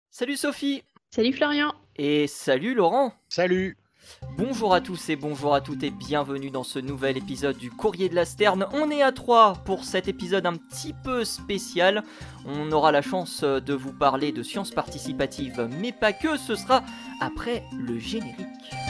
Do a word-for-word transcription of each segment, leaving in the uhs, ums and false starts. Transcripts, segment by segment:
Salut Sophie. Salut Florian. Et salut Laurent. Salut. Bonjour à tous et bonjour à toutes et bienvenue dans ce nouvel épisode du Courrier de la Sterne. On est à trois pour cet épisode un petit peu spécial. On aura la chance de vous parler de sciences participatives, mais pas que, ce sera après le générique.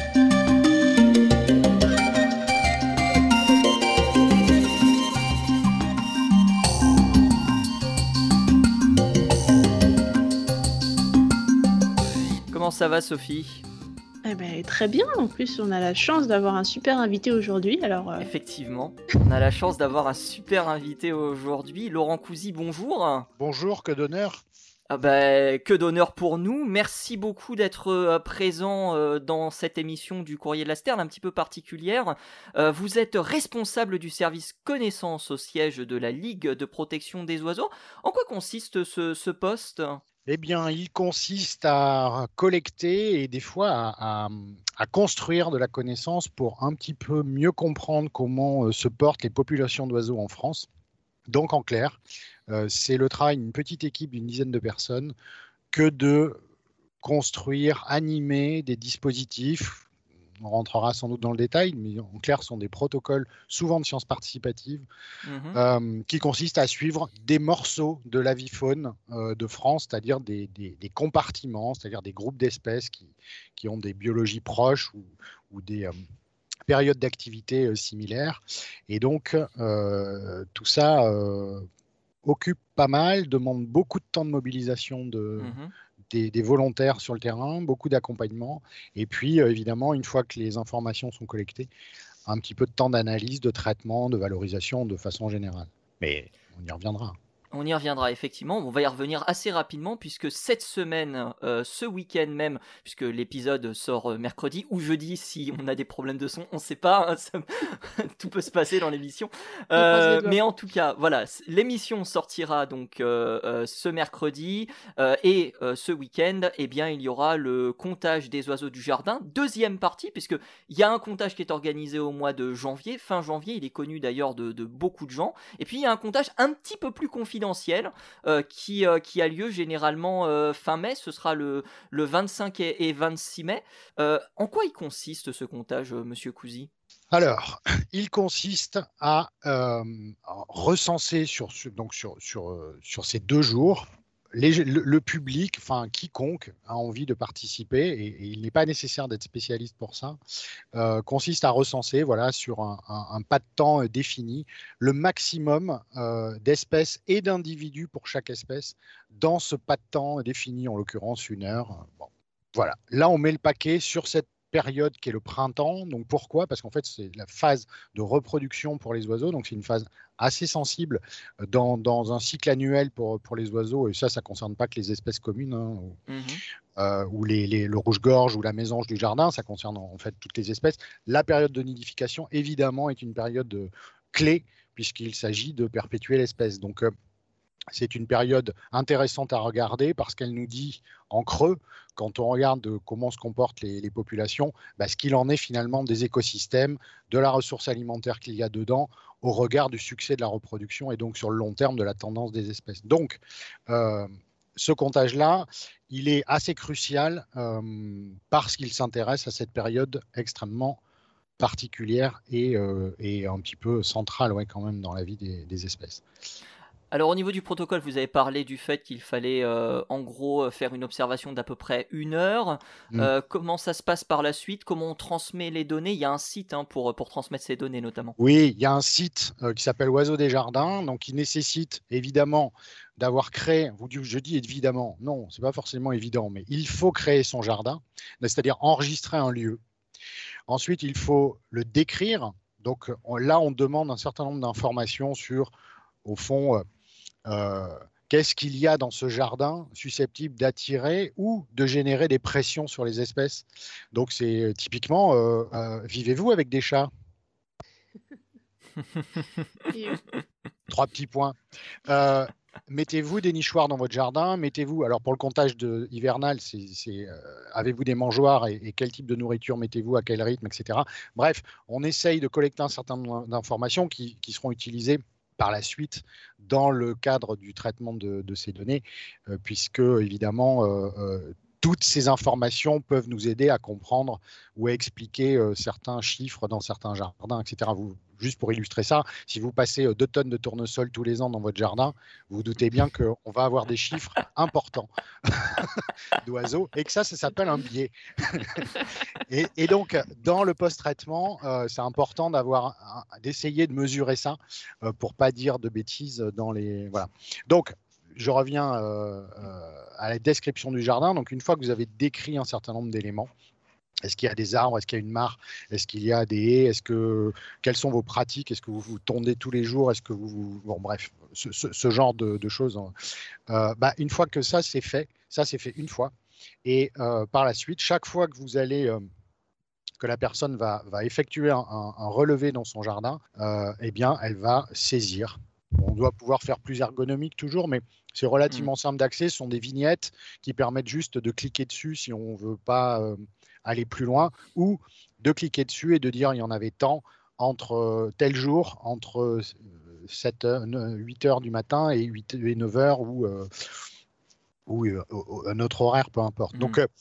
Comment ça va Sophie ? Eh ben, très bien, en plus on a la chance d'avoir un super invité aujourd'hui, alors... Euh... Effectivement, on a la chance d'avoir un super invité aujourd'hui, Laurent Cousy, bonjour. Bonjour, que d'honneur. Ah bah, que d'honneur pour nous, merci beaucoup d'être euh, présent euh, dans cette émission du Courrier de la Sterne, un petit peu particulière. Euh, vous êtes responsable du service connaissance au siège de la Ligue de protection des oiseaux. En quoi consiste ce, ce poste ? Eh bien, il consiste à collecter et des fois à, à, à construire de la connaissance pour un petit peu mieux comprendre comment se portent les populations d'oiseaux en France. Donc, en clair, euh, c'est le travail d'une petite équipe d'une dizaine de personnes que de construire, animer des dispositifs. On rentrera sans doute dans le détail, mais en clair, ce sont des protocoles, souvent de sciences participatives, mmh. euh, qui consistent à suivre des morceaux de l'avifaune euh, de France, c'est-à-dire des, des, des compartiments, c'est-à-dire des groupes d'espèces qui, qui ont des biologies proches ou, ou des euh, périodes d'activité euh, similaires. Et donc, euh, tout ça euh, occupe pas mal, demande beaucoup de temps de mobilisation de... Mmh. Des, des volontaires sur le terrain, beaucoup d'accompagnement, et puis euh, évidemment, une fois que les informations sont collectées, un petit peu de temps d'analyse, de traitement, de valorisation de façon générale. Mais on y reviendra. On y reviendra effectivement, on va y revenir assez rapidement puisque cette semaine, euh, ce week-end même, puisque l'épisode sort mercredi ou jeudi si on a des problèmes de son, on ne sait pas, hein, ça, tout peut se passer dans l'émission. Euh, mais en tout cas, voilà, l'émission sortira donc euh, euh, ce mercredi euh, et euh, ce week-end, eh bien, il y aura le comptage des oiseaux du jardin, deuxième partie, puisque il y a un comptage qui est organisé au mois de janvier, fin janvier, il est connu d'ailleurs de, de beaucoup de gens, et puis il y a un comptage un petit peu plus confidentiel Euh, qui, euh, qui a lieu généralement euh, fin mai, ce sera le, le vingt-cinq et, et vingt-six mai. Euh, en quoi il consiste ce comptage, euh, Monsieur Cousy ? Alors, il consiste à, euh, à recenser sur, donc sur, sur, sur ces deux jours les, le, le public, enfin quiconque a envie de participer, et, et il n'est pas nécessaire d'être spécialiste pour ça, euh, consiste à recenser, voilà, sur un, un, un pas de temps défini, le maximum euh, d'espèces et d'individus pour chaque espèce dans ce pas de temps défini, en l'occurrence une heure. Bon, voilà, là on met le paquet sur cette période qui est le printemps. Donc pourquoi ? Parce qu'en fait, c'est la phase de reproduction pour les oiseaux. Donc c'est une phase assez sensible dans, dans un cycle annuel pour, pour les oiseaux. Et ça, ça ne concerne pas que les espèces communes, hein, ou, mmh. euh, ou les, les, le rouge-gorge ou la mésange du jardin. Ça concerne en fait toutes les espèces. La période de nidification, évidemment, est une période clé puisqu'il s'agit de perpétuer l'espèce. Donc euh, c'est une période intéressante à regarder parce qu'elle nous dit en creux, quand on regarde comment se comportent les, les populations, bah, ce qu'il en est finalement des écosystèmes, de la ressource alimentaire qu'il y a dedans, au regard du succès de la reproduction et donc sur le long terme de la tendance des espèces. Donc, euh, ce comptage-là, il est assez crucial euh, parce qu'il s'intéresse à cette période extrêmement particulière et, euh, et un petit peu centrale, ouais, quand même dans la vie des, des espèces. Alors au niveau du protocole, vous avez parlé du fait qu'il fallait euh, en gros faire une observation d'à peu près une heure. Mmh. Euh, comment ça se passe par la suite ? Comment on transmet les données ? Il y a un site hein, pour, pour transmettre ces données notamment. Oui, il y a un site euh, qui s'appelle Oiseaux des Jardins, donc qui nécessite évidemment d'avoir créé, vous je dis évidemment, non, c'est pas forcément évident, mais il faut créer son jardin, c'est-à-dire enregistrer un lieu. Ensuite, il faut le décrire. Donc on, là, on demande un certain nombre d'informations sur, au fond, euh, Euh, qu'est-ce qu'il y a dans ce jardin susceptible d'attirer ou de générer des pressions sur les espèces. Donc c'est typiquement, euh, euh, vivez-vous avec des chats ? Trois petits points. Euh, mettez-vous des nichoirs dans votre jardin, mettez-vous, alors pour le comptage de, hivernal, c'est, c'est, euh, avez-vous des mangeoires et, et quel type de nourriture mettez-vous, à quel rythme, et cetera. Bref, on essaye de collecter un certain nombre d'informations qui, qui seront utilisées par la suite dans le cadre du traitement de, de ces données, euh, puisque évidemment euh, euh, toutes ces informations peuvent nous aider à comprendre ou à expliquer euh, certains chiffres dans certains jardins, et cetera. Vous, juste pour illustrer ça, si vous passez euh, deux tonnes de tournesol tous les ans dans votre jardin, vous vous doutez bien qu'on va avoir des chiffres importants d'oiseaux et que ça, ça s'appelle un biais. et, et donc, dans le post-traitement, euh, c'est important d'avoir, d'essayer de mesurer ça euh, pour pas dire de bêtises dans les... Voilà. Donc, je reviens euh, euh, à la description du jardin. Donc, une fois que vous avez décrit un certain nombre d'éléments, est-ce qu'il y a des arbres, est-ce qu'il y a une mare, est-ce qu'il y a des haies, est-ce que, quelles sont vos pratiques, est-ce que vous vous tondez tous les jours, est-ce que vous, vous... Bon, bref, ce, ce, ce genre de, de choses. Euh, bah, une fois que ça, c'est fait, ça, c'est fait une fois. Et euh, par la suite, chaque fois que vous allez... Euh, que la personne va, va effectuer un, un, un relevé dans son jardin, euh, eh bien, elle va saisir. On doit pouvoir faire plus ergonomique toujours, mais c'est relativement mmh. simple d'accès. Ce sont des vignettes qui permettent juste de cliquer dessus si on ne veut pas euh, aller plus loin, ou de cliquer dessus et de dire il y en avait tant entre euh, tel jour, entre euh, sept heures, huit heures du matin et, huit, et neuf heures, ou, euh, ou euh, un autre horaire, peu importe. Mmh. Donc, euh,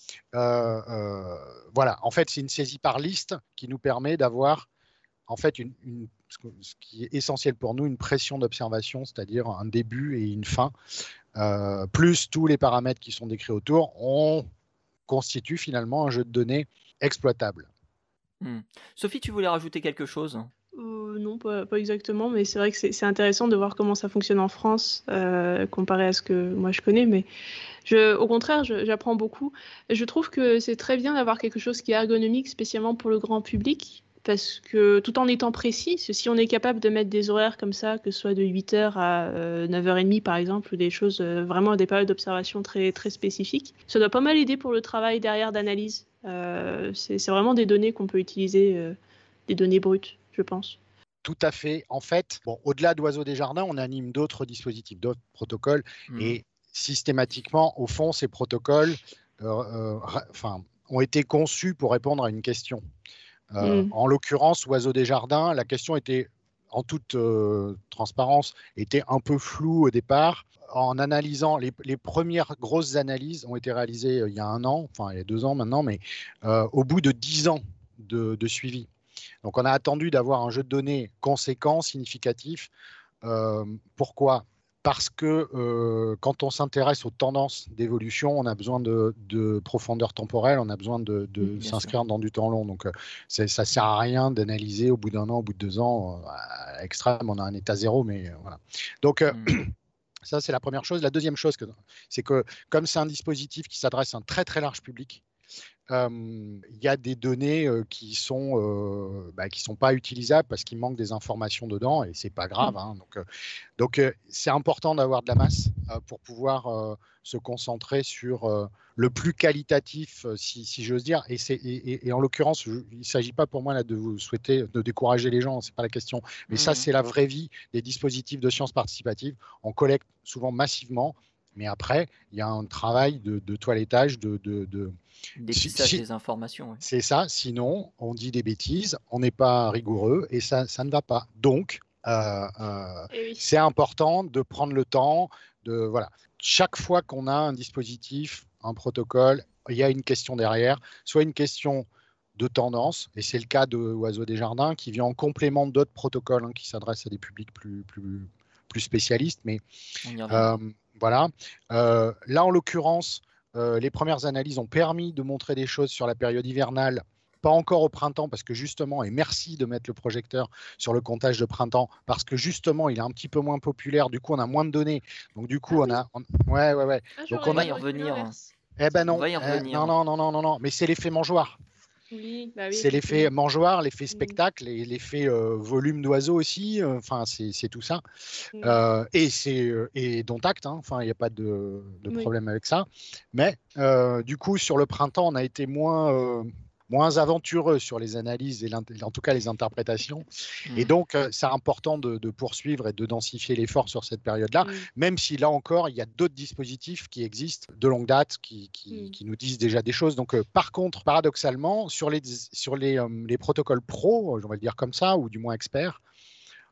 euh, voilà, en fait, c'est une saisie par liste qui nous permet d'avoir en fait une, une ce qui est essentiel pour nous, une pression d'observation, c'est-à-dire un début et une fin, euh, plus tous les paramètres qui sont décrits autour, on constitue finalement un jeu de données exploitable. Mmh. Sophie, tu voulais rajouter quelque chose ? euh, Non, pas, pas exactement, mais c'est vrai que c'est, c'est intéressant de voir comment ça fonctionne en France, euh, comparé à ce que moi je connais, mais je, au contraire, je, j'apprends beaucoup. Je trouve que c'est très bien d'avoir quelque chose qui est ergonomique, spécialement pour le grand public, parce que tout en étant précis, si on est capable de mettre des horaires comme ça, que ce soit de huit heures à euh, neuf heures trente par exemple, ou des choses euh, vraiment des périodes d'observation très, très spécifiques, ça doit pas mal aider pour le travail derrière d'analyse. Euh, c'est, c'est vraiment des données qu'on peut utiliser, euh, des données brutes, je pense. Tout à fait. En fait, bon, au-delà d'Oiseaux des Jardins, on anime d'autres dispositifs, d'autres protocoles, mmh. et systématiquement, au fond, ces protocoles euh, euh, enfin, ont été conçus pour répondre à une question. Euh, mmh. En l'occurrence, Oiseaux des Jardins, la question était, en toute euh, transparence, était un peu floue au départ. En analysant, les, les premières grosses analyses ont été réalisées euh, il y a un an, enfin il y a deux ans maintenant, mais euh, au bout de dix ans de, de suivi. Donc on a attendu d'avoir un jeu de données conséquent, significatif. Euh, pourquoi ? Parce que euh, quand on s'intéresse aux tendances d'évolution, on a besoin de, de profondeur temporelle, on a besoin de, de mmh, s'inscrire sûr. Dans du temps long. Donc, euh, ça ne sert à rien d'analyser au bout d'un an, au bout de deux ans. Euh, à l'extrême, on a un état zéro, mais euh, voilà. Donc, euh, mmh. ça, c'est la première chose. La deuxième chose, que, c'est que comme c'est un dispositif qui s'adresse à un très, très large public, il euh, y a des données euh, qui sont euh, bah, qui sont pas utilisables parce qu'il manque des informations dedans et c'est pas grave. Hein. Donc, euh, donc euh, c'est important d'avoir de la masse euh, pour pouvoir euh, se concentrer sur euh, le plus qualitatif, euh, si, si j'ose dire. Et, c'est, et, et, et en l'occurrence, je, il ne s'agit pas pour moi là de vous souhaiter de décourager les gens, c'est pas la question. Mais mmh. ça, c'est la vraie vie des dispositifs de sciences participatives. On collecte souvent massivement. Mais après, il y a un travail de, de toilettage, de, de, de dépistage si, des informations. Ouais. C'est ça. Sinon, on dit des bêtises, on n'est pas rigoureux et ça, ça ne va pas. Donc, euh, euh, oui. c'est important de prendre le temps. De voilà. Chaque fois qu'on a un dispositif, un protocole, il y a une question derrière, soit une question de tendance, et c'est le cas de Oiseaux des Jardins, qui vient en complément d'autres protocoles hein, qui s'adressent à des publics plus, plus, plus spécialistes, mais euh, voilà. Euh, là, en l'occurrence, euh, les premières analyses ont permis de montrer des choses sur la période hivernale, pas encore au printemps, parce que justement, et merci de mettre le projecteur sur le comptage de printemps, parce que justement, il est un petit peu moins populaire, du coup, on a moins de données. Donc, du coup, ah, on a... On... Ouais, ouais, ouais. Ah, Donc, on va y revenir. Eh ben non, on va y revenir. Euh, non, non, non, non, non, non, mais c'est l'effet mangeoire. Oui, bah oui, c'est l'effet mangeoire, l'effet spectacle, et l'effet euh, volume d'oiseau aussi. Enfin, euh, c'est, c'est tout ça. Mm. Euh, et c'est et dont acte. Enfin, hein, il n'y a pas de, de problème oui. avec ça. Mais euh, du coup, sur le printemps, on a été moins euh, moins aventureux sur les analyses et en tout cas les interprétations. Mmh. Et donc, euh, c'est important de, de poursuivre et de densifier l'effort sur cette période-là, mmh. même si là encore, il y a d'autres dispositifs qui existent de longue date qui, qui, mmh. qui nous disent déjà des choses. Donc, euh, par contre, paradoxalement, sur les, sur les, euh, les protocoles pro, on va le dire comme ça, ou du moins experts,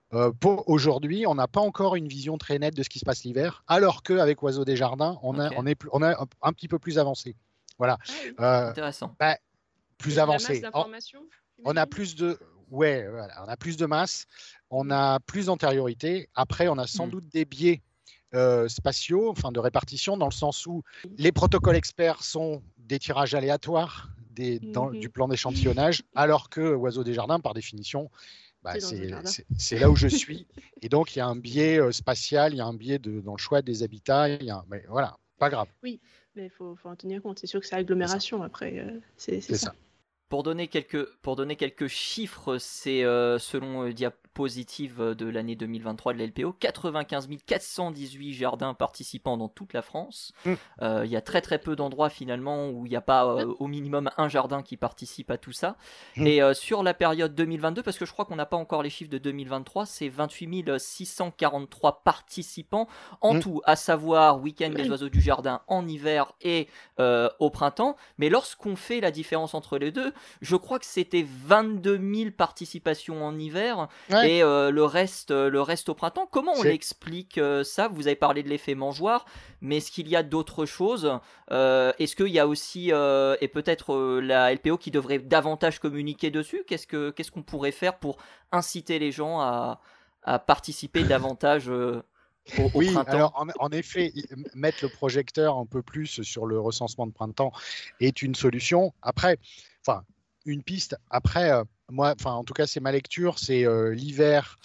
Euh, pour aujourd'hui, on n'a pas encore une vision très nette de ce qui se passe l'hiver, alors qu'avec Oiseaux des Jardins, on, a, Ok. on, est, on a un, un petit peu plus avancé. Voilà. Ah oui. Euh, Intéressant. bah, Plus plus de la avancé. masse d'informations. On, on a plus de, ouais, voilà, on a plus de masse, on a plus d'antériorité. Après, on a sans Mm. doute des biais euh, spatiaux, enfin de répartition, dans le sens où les protocoles experts sont des tirages aléatoires des, dans, Mhm. du plan d'échantillonnage, alors que Oiseaux des Jardins, par définition, bah, C'est dans le c'est, jardin. c'est, c'est là où je suis. Et donc, il y a un biais euh, spatial, il y a un biais de, dans le choix des habitats. Il y a, mais voilà, pas grave. Oui, mais il faut, faut en tenir compte. C'est sûr que c'est agglomération après. euh, c'est c'est C'est ça. ça. Pour donner quelques, pour donner quelques chiffres, c'est euh, selon euh, diapositive de l'année deux mille vingt-trois de la L P O, quatre-vingt-quinze mille quatre cent dix-huit jardins participants dans toute la France. Il Mm. euh, y a très très peu d'endroits finalement où il n'y a pas euh, au minimum un jardin qui participe à tout ça. Mm. Et euh, sur la période deux mille vingt-deux, parce que je crois qu'on n'a pas encore les chiffres de deux mille vingt-trois, c'est vingt-huit mille six cent quarante-trois participants en Mm. tout, à savoir week-end des oiseaux du jardin en hiver et euh, au printemps. Mais lorsqu'on fait la différence entre les deux, je crois que c'était vingt-deux mille participations en hiver Ouais. et euh, le, reste, euh, le reste au printemps. Comment on C'est- l'explique euh, ça? Vous avez parlé de l'effet mangeoire, mais est-ce qu'il y a d'autres choses? Euh, Est-ce qu'il y a aussi, euh, et peut-être euh, la L P O qui devrait davantage communiquer dessus? Qu'est-ce que, qu'est-ce qu'on pourrait faire pour inciter les gens à, à participer davantage euh, au, au Oui, printemps? alors en, en effet, i- mettre le projecteur un peu plus sur le recensement de printemps est une solution. Après, enfin, une piste. Après, euh, moi, enfin, en tout cas, c'est ma lecture. C'est euh, l'hiver,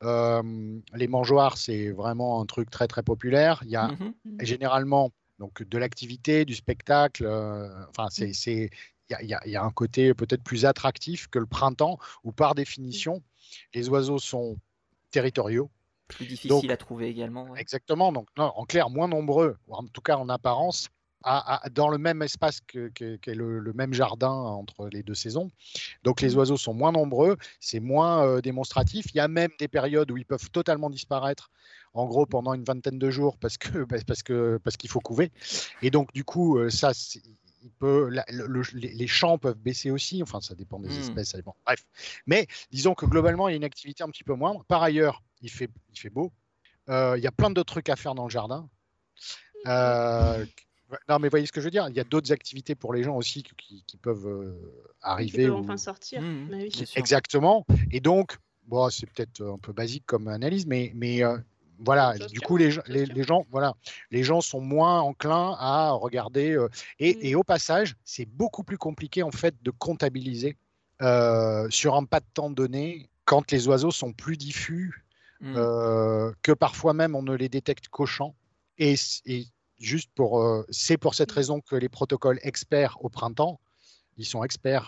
euh, les mangeoires, c'est vraiment un truc très très populaire. Il y a Mhm. généralement donc de l'activité, du spectacle. euh, Enfin, c'est, c'est, il y a, il y a- il y a un côté peut-être plus attractif que le printemps, où par définition, les oiseaux sont territoriaux. Plus difficile Donc, à trouver également. Ouais. exactement. Donc, non, en clair, moins nombreux, ou en tout cas en apparence, à, à- dans le même espace que, que, qu'est le, le même jardin entre les deux saisons. Donc, les Mm. oiseaux sont moins nombreux, c'est moins euh, démonstratif. Il y a même des périodes où ils peuvent totalement disparaître, en gros, pendant une vingtaine de jours, parce que, bah, parce que, parce qu'il faut couver. Et donc, du coup, euh, ça, c'est- il peut, la- le- le- les, les champs peuvent baisser aussi. Enfin, ça dépend des Mm. espèces. Ça dépend. Bref. Mais disons que globalement, il y a une activité un petit peu moindre. Par ailleurs, il fait, il fait beau. Euh, Il y a plein de trucs à faire dans le jardin. Euh, non, mais voyez ce que je veux dire. Il y a d'autres activités pour les gens aussi qui, qui- qui peuvent euh, Ils arriver. peuvent ou- enfin sortir. Mhm. Mais oui. Bien sûr. Exactement. Et donc, bon, c'est peut-être un peu basique comme analyse, mais, mais euh, voilà. Ça se Du tient, coup, les, gens- ça se les, tient. les gens, voilà, les gens sont moins enclins à regarder. euh, et, Mm. et au passage, c'est beaucoup plus compliqué en fait de comptabiliser euh, sur un pas de temps donné quand les oiseaux sont plus diffus Mm. euh, que parfois même on ne les détecte qu'au champ. Et, et juste pour, euh, c'est pour cette Mm. raison que les protocoles experts au printemps, ils sont experts.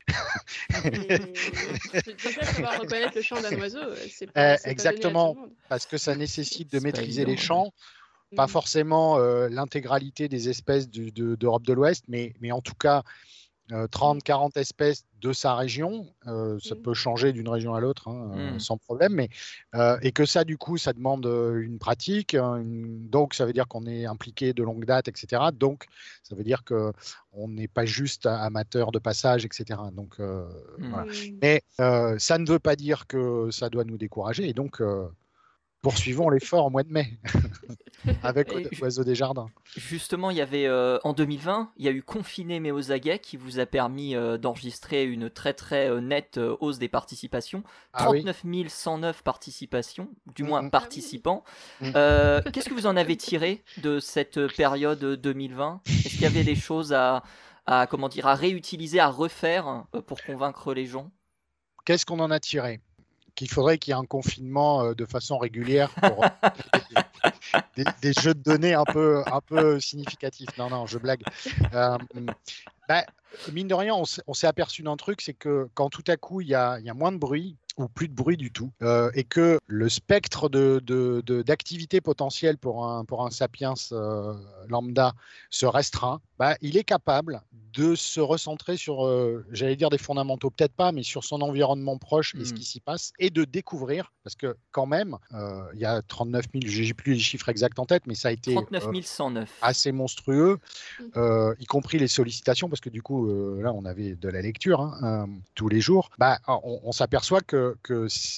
Et déjà, savoir reconnaître le chant d'un oiseau, euh, c'est Euh, pas, c'est pas donné à tout exactement, le monde. parce que ça nécessite de C'est pas maîtriser les évident, ouais. champs, pas Mm. forcément euh, l'intégralité des espèces du- de- d'Europe de l'Ouest, mais, mais en tout cas euh, trente, quarante espèces de sa région. Euh, ça Mm. peut changer d'une région à l'autre hein, euh, Mm. sans problème, mais euh, et que ça, du coup, ça demande euh, une pratique. hein, une- Donc, ça veut dire qu'on est impliqué de longue date, et cetera. Donc, ça veut dire que on n'est pas juste amateur de passage, et cetera. Donc, euh, Mm. voilà. Mm. Mais euh, ça ne veut pas dire que ça doit nous décourager. Et donc, euh, poursuivons l'effort au mois de mai avec Et ju- Oiseaux des Jardins. Justement, il y avait euh, en deux mille vingt, il y a eu Confiné mais aux aguets qui vous a permis euh, d'enregistrer une très très euh, nette euh, hausse des participations. Ah oui. trente-neuf mille cent neuf participations, du Mm, moins mm. participants. Mm. Euh, Qu'est-ce que vous en avez tiré de cette période deux mille vingt? Est-ce qu'il y avait des choses à, à, comment dire, à réutiliser, à refaire euh, pour convaincre les gens? Qu'est-ce qu'on en a tiré? Qu'il faudrait qu'il y ait un confinement euh, de façon régulière pour des, des jeux de données un peu, un peu significatifs. Non, non, je blague. Euh, bah, mine de rien, on s'est on s'est aperçu d'un truc, c'est que quand tout à coup, il y a, il y a moins de bruit ou plus de bruit du tout, euh, et que le spectre de, de, de- d'activité potentielle pour un, pour un sapiens euh, lambda se restreint, bah, il est capable de se recentrer sur, euh, j'allais dire des fondamentaux, peut-être pas, mais sur son environnement proche et ce Mm. qui s'y passe, et de découvrir, parce que quand même, euh, il y a trente-neuf mille, j'ai plus les chiffres exacts en tête, mais ça a été trente-neuf euh, mille cent neuf. assez monstrueux, Mm. euh, y compris les sollicitations, parce que du coup, euh, là, on avait de la lecture hein, euh, tous les jours. Bah, on, on s'aperçoit que, que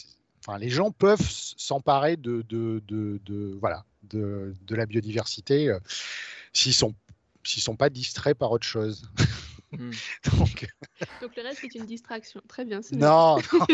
enfin, les gens peuvent s'emparer de, de, de, de, voilà, de, de la biodiversité euh, s'ils sont, s'ils sont pas distraits par autre chose. Mm. Donc, Donc le reste est une distraction. Très bien, c'est non, non.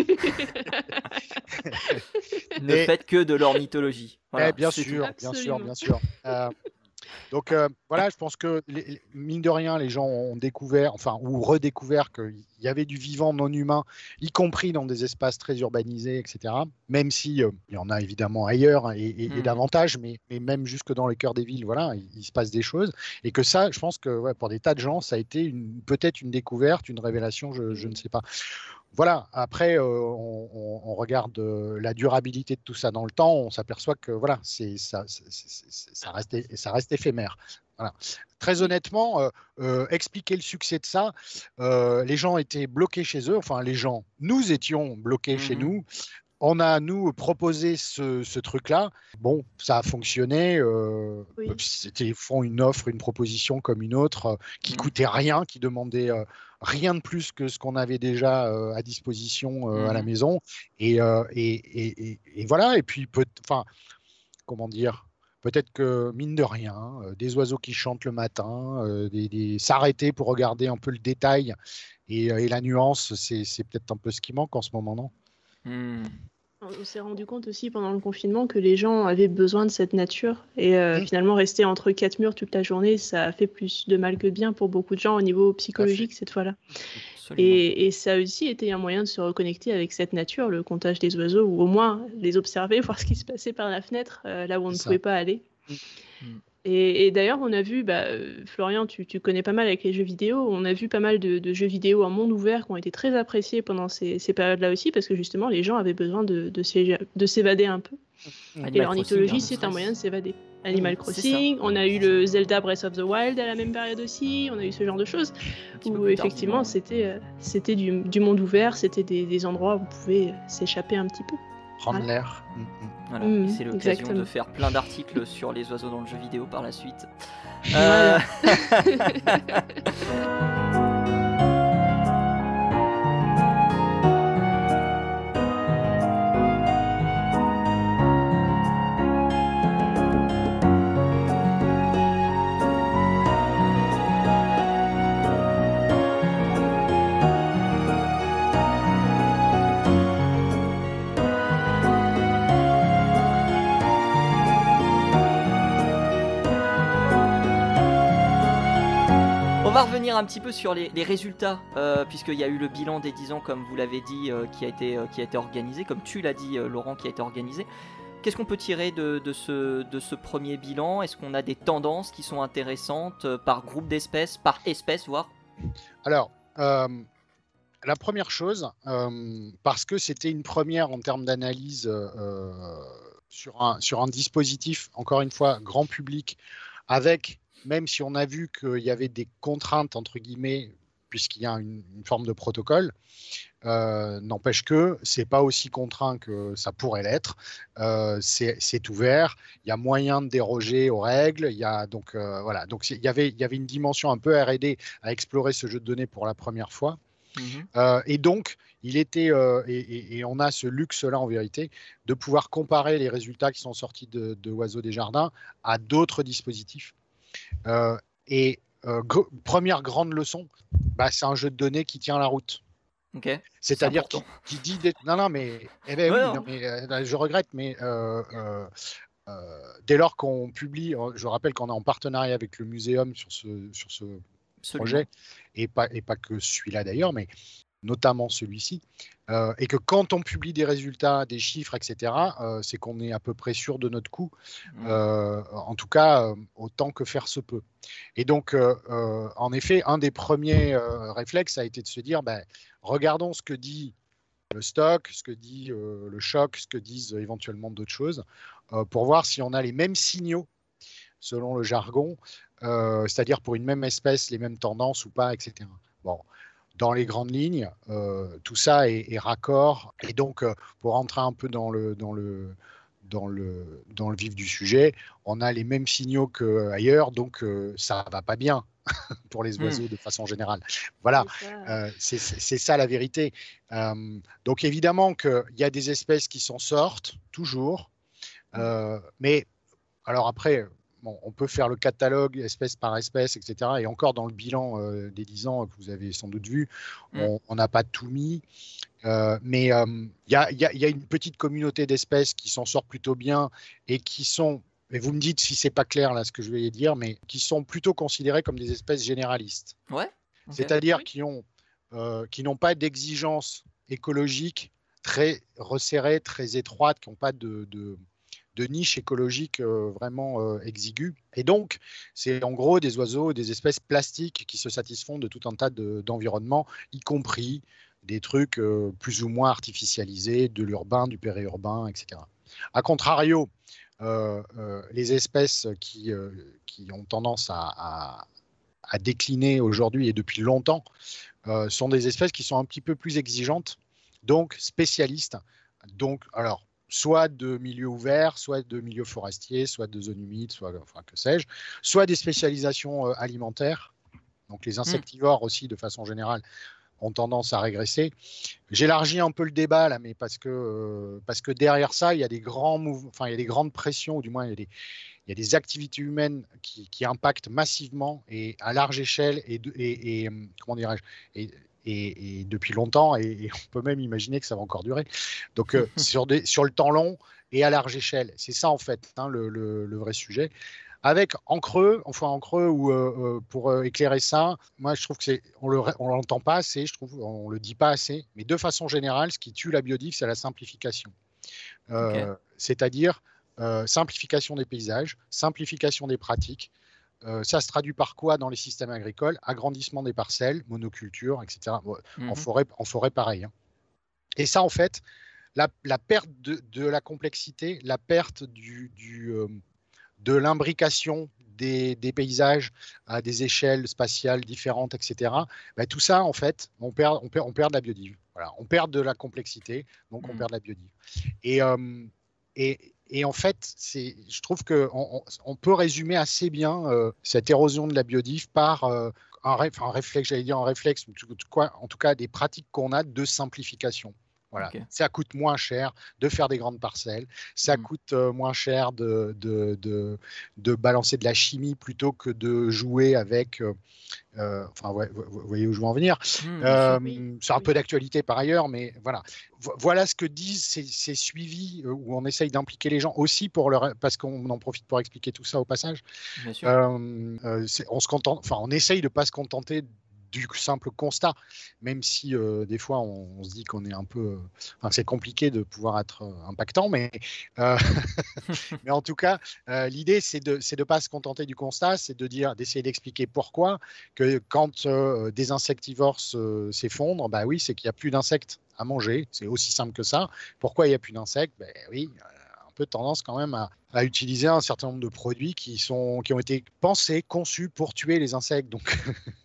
Ne Et- faites que de l'ornithologie. Voilà, Eh, bien c'est tout. sûr, bien sûr, Absolument. bien sûr. Euh, donc euh, voilà, je pense que les- les- mine de rien, les gens ont découvert, enfin, ou redécouvert qu'il y avait du vivant non humain, y compris dans des espaces très urbanisés, et cetera. Même si euh, il y en a évidemment ailleurs hein, et, et- et Mhm. davantage, mais, mais même jusque dans les cœurs des villes, voilà, il, il se passe des choses. Et que ça, je pense que ouais, pour des tas de gens, ça a été une- peut-être une découverte, une révélation, je, je ne sais pas. Voilà, après, euh, on, on- on regarde euh, la durabilité de tout ça dans le temps, on s'aperçoit que voilà, c'est, ça, c'est- c'est- c'est- ça, reste, é- ça reste éphémère. Voilà. Très Oui. honnêtement, euh, euh, expliquer le succès de ça, euh, les gens étaient bloqués chez eux, enfin les gens, nous étions bloqués chez Mhm. nous. On a, nous, proposé ce, ce truc-là. Bon, ça a fonctionné. Euh, Oui. c'était, ils font une offre, une proposition comme une autre, euh, qui Mhm. coûtait rien, qui demandait euh, rien de plus que ce qu'on avait déjà euh, à disposition euh, à la Mhm. maison. Et, euh, et, et, et, et voilà. Et puis, peut, enfin, comment dire, peut-être que, mine de rien, euh, des oiseaux qui chantent le matin, euh, des, des- s'arrêter pour regarder un peu le détail et, euh, et la nuance, c'est, c'est peut-être un peu ce qui manque en ce moment, non? Mhm. On s'est rendu compte aussi pendant le confinement que les gens avaient besoin de cette nature et euh, Mmh. finalement rester entre quatre murs toute la journée, ça a fait plus de mal que de bien pour beaucoup de gens au niveau psychologique cette fois-là. Absolument. Et, et ça a aussi été un moyen de se reconnecter avec cette nature, le comptage des oiseaux, ou au moins les observer, voir ce qui se passait par la fenêtre, euh, là où on C'est ne ça. pouvait pas aller. Mm. Mm. Et, et d'ailleurs, on a vu, bah, euh, Florian, tu, tu connais pas mal avec les jeux vidéo, on a vu pas mal de, de jeux vidéo en monde ouvert qui ont été très appréciés pendant ces, ces périodes-là aussi, parce que justement, les gens avaient besoin de, de s'é- de s'évader un peu. Mm. Et Animal l'ornithologie, Crossing, hein, c'est un stress. moyen de s'évader. Animal C'est ça. Crossing, on a eu le Zelda Breath of the Wild à la même période aussi, on a eu ce genre de choses, Un petit peu où plus effectivement, tardivement, ouais. c'était euh, c'était du, du monde ouvert, c'était des, des endroits où vous pouvez euh, s'échapper un petit peu. Prendre Voilà. l'air. Mm, mm. Voilà. Mhm, Et c'est l'occasion exactement. de faire plein d'articles sur les oiseaux dans le jeu vidéo par la suite. Voilà. On va revenir un petit peu sur les, les résultats, euh, puisqu'il y a eu le bilan des dix ans, comme vous l'avez dit, euh, qui, a été, euh, qui a été organisé, comme tu l'as dit, euh, Laurent, qui a été organisé. Qu'est-ce qu'on peut tirer de, de, ce, de ce premier bilan? Est-ce qu'on a des tendances qui sont intéressantes euh, par groupe d'espèces, par espèce, voire? Alors, euh, la première chose, euh, parce que c'était une première en termes d'analyse euh, sur, un, sur un dispositif, encore une fois, grand public, avec, même si on a vu qu'il y avait des contraintes, entre guillemets, puisqu'il y a une, une forme de protocole, euh, n'empêche que c'est pas aussi contraint que ça pourrait l'être. Euh, c'est, c'est ouvert, il y a moyen de déroger aux règles, il y a donc euh, voilà, donc il y avait il y avait une dimension un peu R et D à explorer ce jeu de données pour la première fois. Mhm. Euh, et donc, il était, euh, et, et, et on a ce luxe-là en vérité, de pouvoir comparer les résultats qui sont sortis de, de Oiseaux des Jardins à d'autres dispositifs. Euh, et euh, gr- première grande leçon, bah, c'est un jeu de données qui tient la route. Ok, c'est C'est-à-dire qui, important. qui dit des... non non mais eh ben Ouais, oui non. non, mais euh, je regrette mais euh, euh, euh, dès lors qu'on publie, je rappelle qu'on est en partenariat avec le muséum sur ce sur ce Absolument. projet et pas et pas que celui-là d'ailleurs, mais notamment celui-ci, euh, et que quand on publie des résultats, des chiffres, et cetera, euh, c'est qu'on est à peu près sûr de notre coup, Mhm. euh, en tout cas, euh, autant que faire se peut. Et donc, euh, euh, en effet, un des premiers euh, réflexes a été de se dire, ben, regardons ce que dit le stock, ce que dit euh, le choc, ce que disent éventuellement d'autres choses, euh, pour voir si on a les mêmes signaux, selon le jargon, euh, c'est-à-dire pour une même espèce, les mêmes tendances ou pas, et cetera. Bon, dans les grandes lignes, euh, tout ça est, est raccord. Et donc, euh, pour rentrer un peu dans le, dans, le, dans, le, dans le vif du sujet, on a les mêmes signaux qu'ailleurs, donc euh, ça ne va pas bien. pour les Hmm. oiseaux de façon générale. Voilà, C'est ça. euh, c'est c'est ça la vérité. Euh, donc évidemment qu'il y a des espèces qui s'en sortent, toujours. Euh, mais alors après, bon, on peut faire le catalogue espèce par espèce, et cetera. Et encore dans le bilan euh, des dix ans que vous avez sans doute vu, Mm. on n'a pas tout mis. Euh, mais il euh, y, a, y, a, y a une petite communauté d'espèces qui s'en sort plutôt bien et qui sont, et vous me dites si c'est pas clair là ce que je vais dire, mais qui sont plutôt considérées comme des espèces généralistes. Ouais. Ok. C'est-à-dire Oui. qui ont, euh, qui n'ont pas d'exigences écologiques très resserrées, très étroites, qui n'ont pas de, de, de niche écologique euh, vraiment euh, exiguë. Et donc, c'est en gros des oiseaux, des espèces plastiques qui se satisfont de tout un tas de- d'environnements, y compris des trucs euh, plus ou moins artificialisés, de l'urbain, du périurbain, et cetera. A contrario, euh, euh, les espèces qui, euh, qui ont tendance à, à, à décliner aujourd'hui et depuis longtemps euh, sont des espèces qui sont un petit peu plus exigeantes, donc spécialistes. Donc, alors, soit de milieux ouverts, soit de milieux forestiers, soit de zones humides, soit, enfin, que sais-je, soit des spécialisations euh, alimentaires. Donc, les insectivores aussi, de façon générale, ont tendance à régresser. J'élargis un peu le débat là, mais parce que, euh, parce que derrière ça, il y a des grands mouvements, enfin, il y a des grandes pressions, ou du moins, il y a des, il y a des activités humaines qui, qui impactent massivement et à large échelle et, de, et, et comment dirais-je et, et, et depuis longtemps, et, et on peut même imaginer que ça va encore durer. Donc euh, sur, des, sur le temps long et à large échelle, c'est ça en fait hein, le, le, le vrai sujet. Avec en creux, enfin en creux, ou euh, pour euh, éclairer ça, moi je trouve que c'est, on le, on l'entend pas assez, je trouve, on le dit pas assez, mais de façon générale, ce qui tue la biodive, c'est la simplification. Euh, Ok. C'est-à-dire euh, simplification des paysages, simplification des pratiques. Euh, ça se traduit par quoi dans les systèmes agricoles? Agrandissement des parcelles, monoculture, et cetera. Bon, Mhm. en, forêt, en forêt, pareil. Hein. Et ça, en fait, la, la perte de, de la complexité, la perte du, du, euh, de l'imbrication des, des paysages à des échelles spatiales différentes, et cetera. Ben, tout ça, en fait, on perd, on perd, on perd de la biodive. Voilà. On perd de la complexité, donc on Mhm. perd de la biodive. Et, euh, et, et en fait, c'est, je trouve qu'on on, on peut résumer assez bien euh, cette érosion de la biodive par euh, un, ré, un réflexe, j'allais dire un réflexe, quoi, en tout cas des pratiques qu'on a de simplification. Voilà. Ok. Ça coûte moins cher de faire des grandes parcelles, ça Mm. coûte euh, moins cher de, de, de, de balancer de la chimie plutôt que de jouer avec... Euh, euh, enfin, ouais, vous, vous voyez où je veux en venir. Mm, bien Euh, sûr. Oui, c'est un oui. peu d'actualité par ailleurs, mais voilà. Vo- Voilà ce que disent ces, ces suivis euh, où on essaye d'impliquer les gens aussi pour leur, parce qu'on en profite pour expliquer tout ça au passage. Bien sûr. Euh, euh, c'est- on se contente, enfin, on essaye de pas se contenter du simple constat, même si euh, des fois on, on se dit qu'on est un peu, enfin, c'est compliqué de pouvoir être euh, impactant, mais euh, mais en tout cas, euh, l'idée c'est de c'est de pas se contenter du constat, c'est de dire, d'essayer d'expliquer pourquoi que quand euh, des insectivores se- s'effondrent, bah oui, c'est qu'il y a plus d'insectes à manger, c'est aussi simple que ça. Pourquoi il y a plus d'insectes? Ben oui. Euh, un peu tendance quand même à, à utiliser un certain nombre de produits qui, sont, qui ont été pensés, conçus pour tuer les insectes. Donc,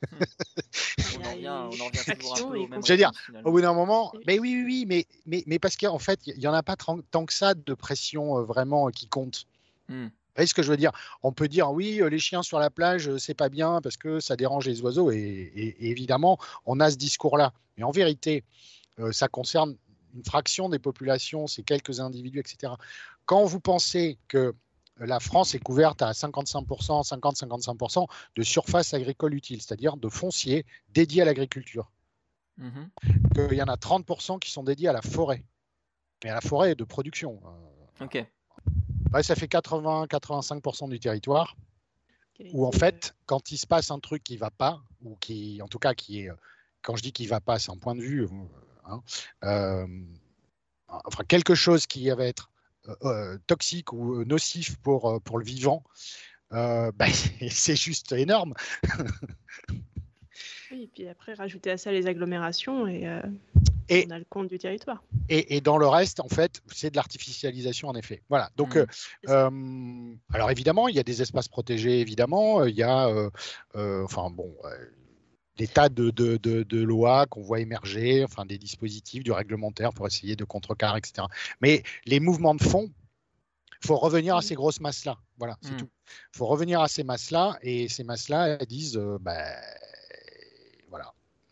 On en revient, on en revient toujours un Action peu et aux mêmes je veux dire, réponses au finalement. bout d'un moment, Oui. mais oui, oui, oui, mais, mais, mais parce qu'en fait, il n'y en a pas tant, tant que ça de pression euh, vraiment euh, qui compte. Mm. Vous voyez ce que je veux dire? On peut dire, oui, euh, les chiens sur la plage, euh, c'est pas bien parce que ça dérange les oiseaux. Et, et- et évidemment, on a ce discours-là. Mais en vérité, euh, ça concerne une fraction des populations, c'est quelques individus, et cetera. Quand vous pensez que la France est couverte à cinquante-cinq pour cent, cinquante à cinquante-cinq pour cent de surface agricole utile, c'est-à-dire de foncier dédié à l'agriculture, Mhm. qu'il y en a trente pour cent qui sont dédiés à la forêt, mais à la forêt de production. Euh, Ok. ouais, ça fait quatre-vingts à quatre-vingt-cinq pour cent du territoire Qui a où, en été, euh, fait, quand il se passe un truc qui ne va pas, ou qui, en tout cas, qui est, quand je dis qu'il ne va pas, c'est un point de vue, hein, euh, enfin, quelque chose qui va être euh, euh, toxique ou nocif pour, euh, pour le vivant, euh, bah, c'est juste énorme. Oui, et puis après, rajouter à ça les agglomérations et euh, Et, on a le compte du territoire. Et, et dans le reste, en fait, c'est de l'artificialisation, en effet. Voilà. Donc, Mm. euh, euh, alors évidemment, il y a des espaces protégés, évidemment. Il y a, euh, euh, enfin bon, euh, des tas de, de, de, de lois qu'on voit émerger, enfin des dispositifs, du réglementaire pour essayer de contrecarrer, et cetera. Mais les mouvements de fond, il faut revenir à Mm. ces grosses masses-là. Voilà, c'est Mm. tout. Il faut revenir à ces masses-là, et ces masses-là, elles disent, euh, bah, voilà.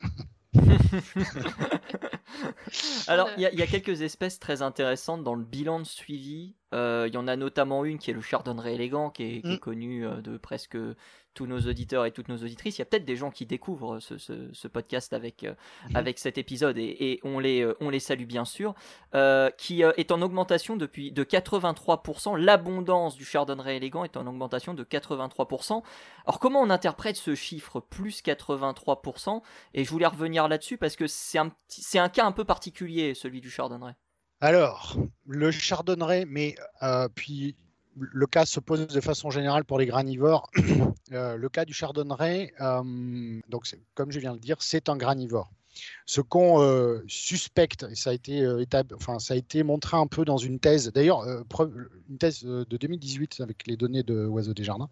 Alors, On a- il y, a- il y a quelques espèces très intéressantes dans le bilan de suivi. Euh, Il y en a notamment une qui est le chardonneret élégant, qui est, qui est Mm. connu euh, de presque tous nos auditeurs et toutes nos auditrices. Il y a peut-être des gens qui découvrent ce, ce- ce podcast avec, euh, Mhm. avec cet épisode, et, et on, les, euh, on les salue bien sûr, euh, qui euh, est en augmentation depuis de quatre-vingt-trois pour cent. L'abondance du chardonneret élégant est en augmentation de quatre-vingt-trois pour cent. Alors, comment on interprète ce chiffre, plus quatre-vingt-trois pour cent? Et je voulais revenir là-dessus parce que c'est un, petit- c'est un cas un peu particulier, celui du chardonneret. Alors, le chardonneret, mais euh, puis le cas se pose de façon générale pour les granivores. Euh, le cas du chardonneret, euh, donc c'est- comme je viens de le dire, c'est un granivore. Ce qu'on euh, suspecte, et ça a été euh, étab- enfin, ça a été montré un peu dans une thèse, d'ailleurs, euh, preuve- une thèse euh, de deux mille dix-huit avec les données de Oiseaux des Jardins,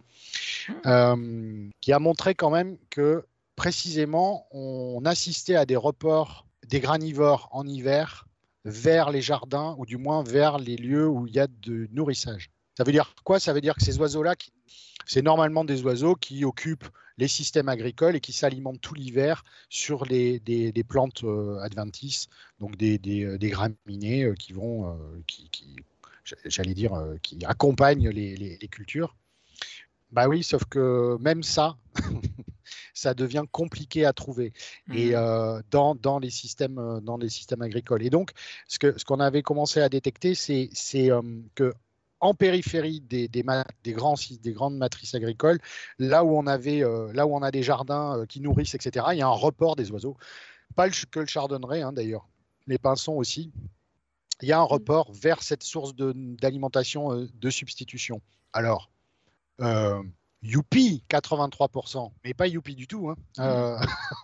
euh, qui a montré quand même que précisément, on assistait à des reports des granivores en hiver vers les jardins, ou du moins vers les lieux où il y a de nourrissage. Ça veut dire quoi? Ça veut dire que ces oiseaux-là, qui- c'est normalement des oiseaux qui occupent les systèmes agricoles et qui s'alimentent tout l'hiver sur les, des, des plantes euh, adventices, donc des, des, euh, des graminées euh, qui vont, euh, qui, qui, j'allais dire, euh, qui accompagnent les, les, les cultures. Bah oui, sauf que même ça, ça devient compliqué à trouver et Mmh. euh, dans, dans, les systèmes, euh, dans les systèmes agricoles. Et donc, ce que ce qu'on avait commencé à détecter, c'est c'est euh, que en périphérie des, des, ma- des, grands, des grandes matrices agricoles, là où on avait, euh, là où on a des jardins euh, qui nourrissent, et cetera, il y a un report des oiseaux. Pas le, que le chardonneret, hein, d'ailleurs, les pinsons aussi. Il y a un report vers cette source de- d'alimentation euh, de substitution. Alors, euh, youpi, quatre-vingt-trois pour cent, mais pas youpi du tout, hein. Euh,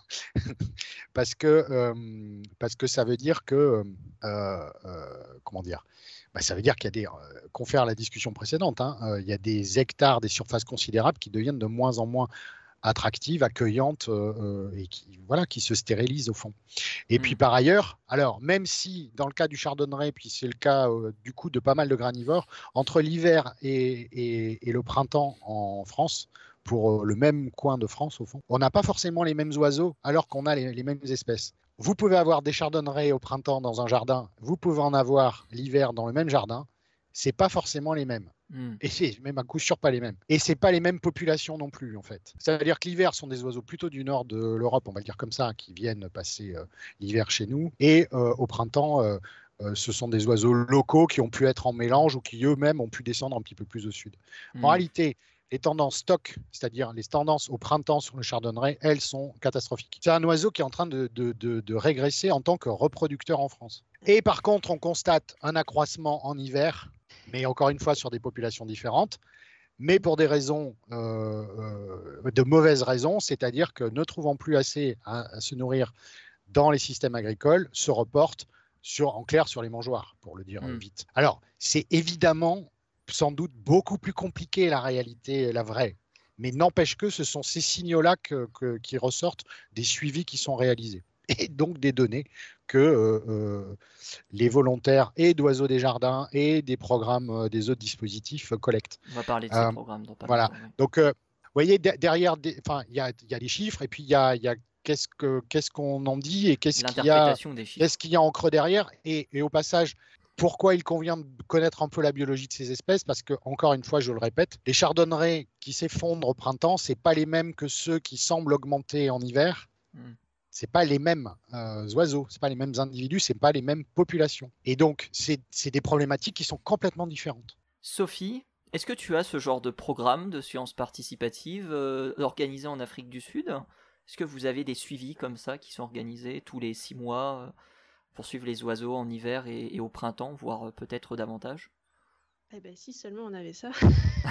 parce que euh, parce que ça veut dire que euh, euh, comment dire, bah, ça veut dire qu'il y a des, euh, confère à la discussion précédente, hein, euh, il y a des hectares, des surfaces considérables qui deviennent de moins en moins attractives, accueillantes euh, et qui voilà qui se stérilisent au fond. Et puis Mmh. par ailleurs, alors même si dans le cas du chardonneret, puis c'est le cas euh, du coup de pas mal de granivores, entre l'hiver et, et- et le printemps en France, pour euh, le même coin de France au fond, on n'a pas forcément les mêmes oiseaux alors qu'on a les, les mêmes espèces. Vous pouvez avoir des chardonnerets au printemps dans un jardin, vous pouvez en avoir l'hiver dans le même jardin, c'est pas forcément les mêmes. Mmh. Et c'est même à coup sûr pas les mêmes. Et c'est pas les mêmes populations non plus, en fait. Ça veut dire que l'hiver sont des oiseaux plutôt du nord de l'Europe, on va le dire comme ça, qui viennent passer euh, l'hiver chez nous. Et euh, au printemps, euh, euh, ce sont des oiseaux locaux qui ont pu être en mélange ou qui eux-mêmes ont pu descendre un petit peu plus au sud. Mmh. En réalité, les tendances stock, c'est-à-dire les tendances au printemps sur le chardonneret, elles sont catastrophiques. C'est un oiseau qui est en train de, de, de, de régresser en tant que reproducteur en France. Et par contre, on constate un accroissement en hiver, mais encore une fois sur des populations différentes, mais pour des raisons, euh, euh, de mauvaises raisons, c'est-à-dire que ne trouvant plus assez à, à se nourrir dans les systèmes agricoles, se reportent sur, en clair sur les mangeoires, pour le dire euh, Mmh. vite. Alors, c'est évidemment sans doute beaucoup plus compliqué la réalité, la vraie, mais n'empêche que ce sont ces signaux-là que, que, qui ressortent des suivis qui sont réalisés, et donc des données que euh, euh, les volontaires et d'Oiseaux des Jardins et des programmes euh, des autres dispositifs euh, collectent. On va parler de ces Euh, programmes dans pas voilà. longtemps. Oui. Donc, euh, vous voyez, de- derrière, des- enfin, il y a, il y a des chiffres et puis il y a, il y a qu'est-ce que qu'est-ce qu'on en dit et qu'est-ce qu'il y a, L'interprétation des chiffres. qu'est-ce qu'il y a en creux derrière. Et, et au passage, pourquoi il convient de connaître un peu la biologie de ces espèces? Parce que, encore une fois, je le répète, les chardonnerets qui s'effondrent au printemps, c'est pas les mêmes que ceux qui semblent augmenter en hiver. Mm. C'est pas les mêmes euh, oiseaux, c'est pas les mêmes individus, c'est pas les mêmes populations. Et donc, c'est c'est des problématiques qui sont complètement différentes. Sophie, est-ce que tu as ce genre de programme de sciences participatives euh, organisé en Afrique du Sud? Est-ce que vous avez des suivis comme ça qui sont organisés tous les six mois euh, pour suivre les oiseaux en hiver et, et au printemps, voire euh, peut-être davantage? Eh ben si seulement on avait ça.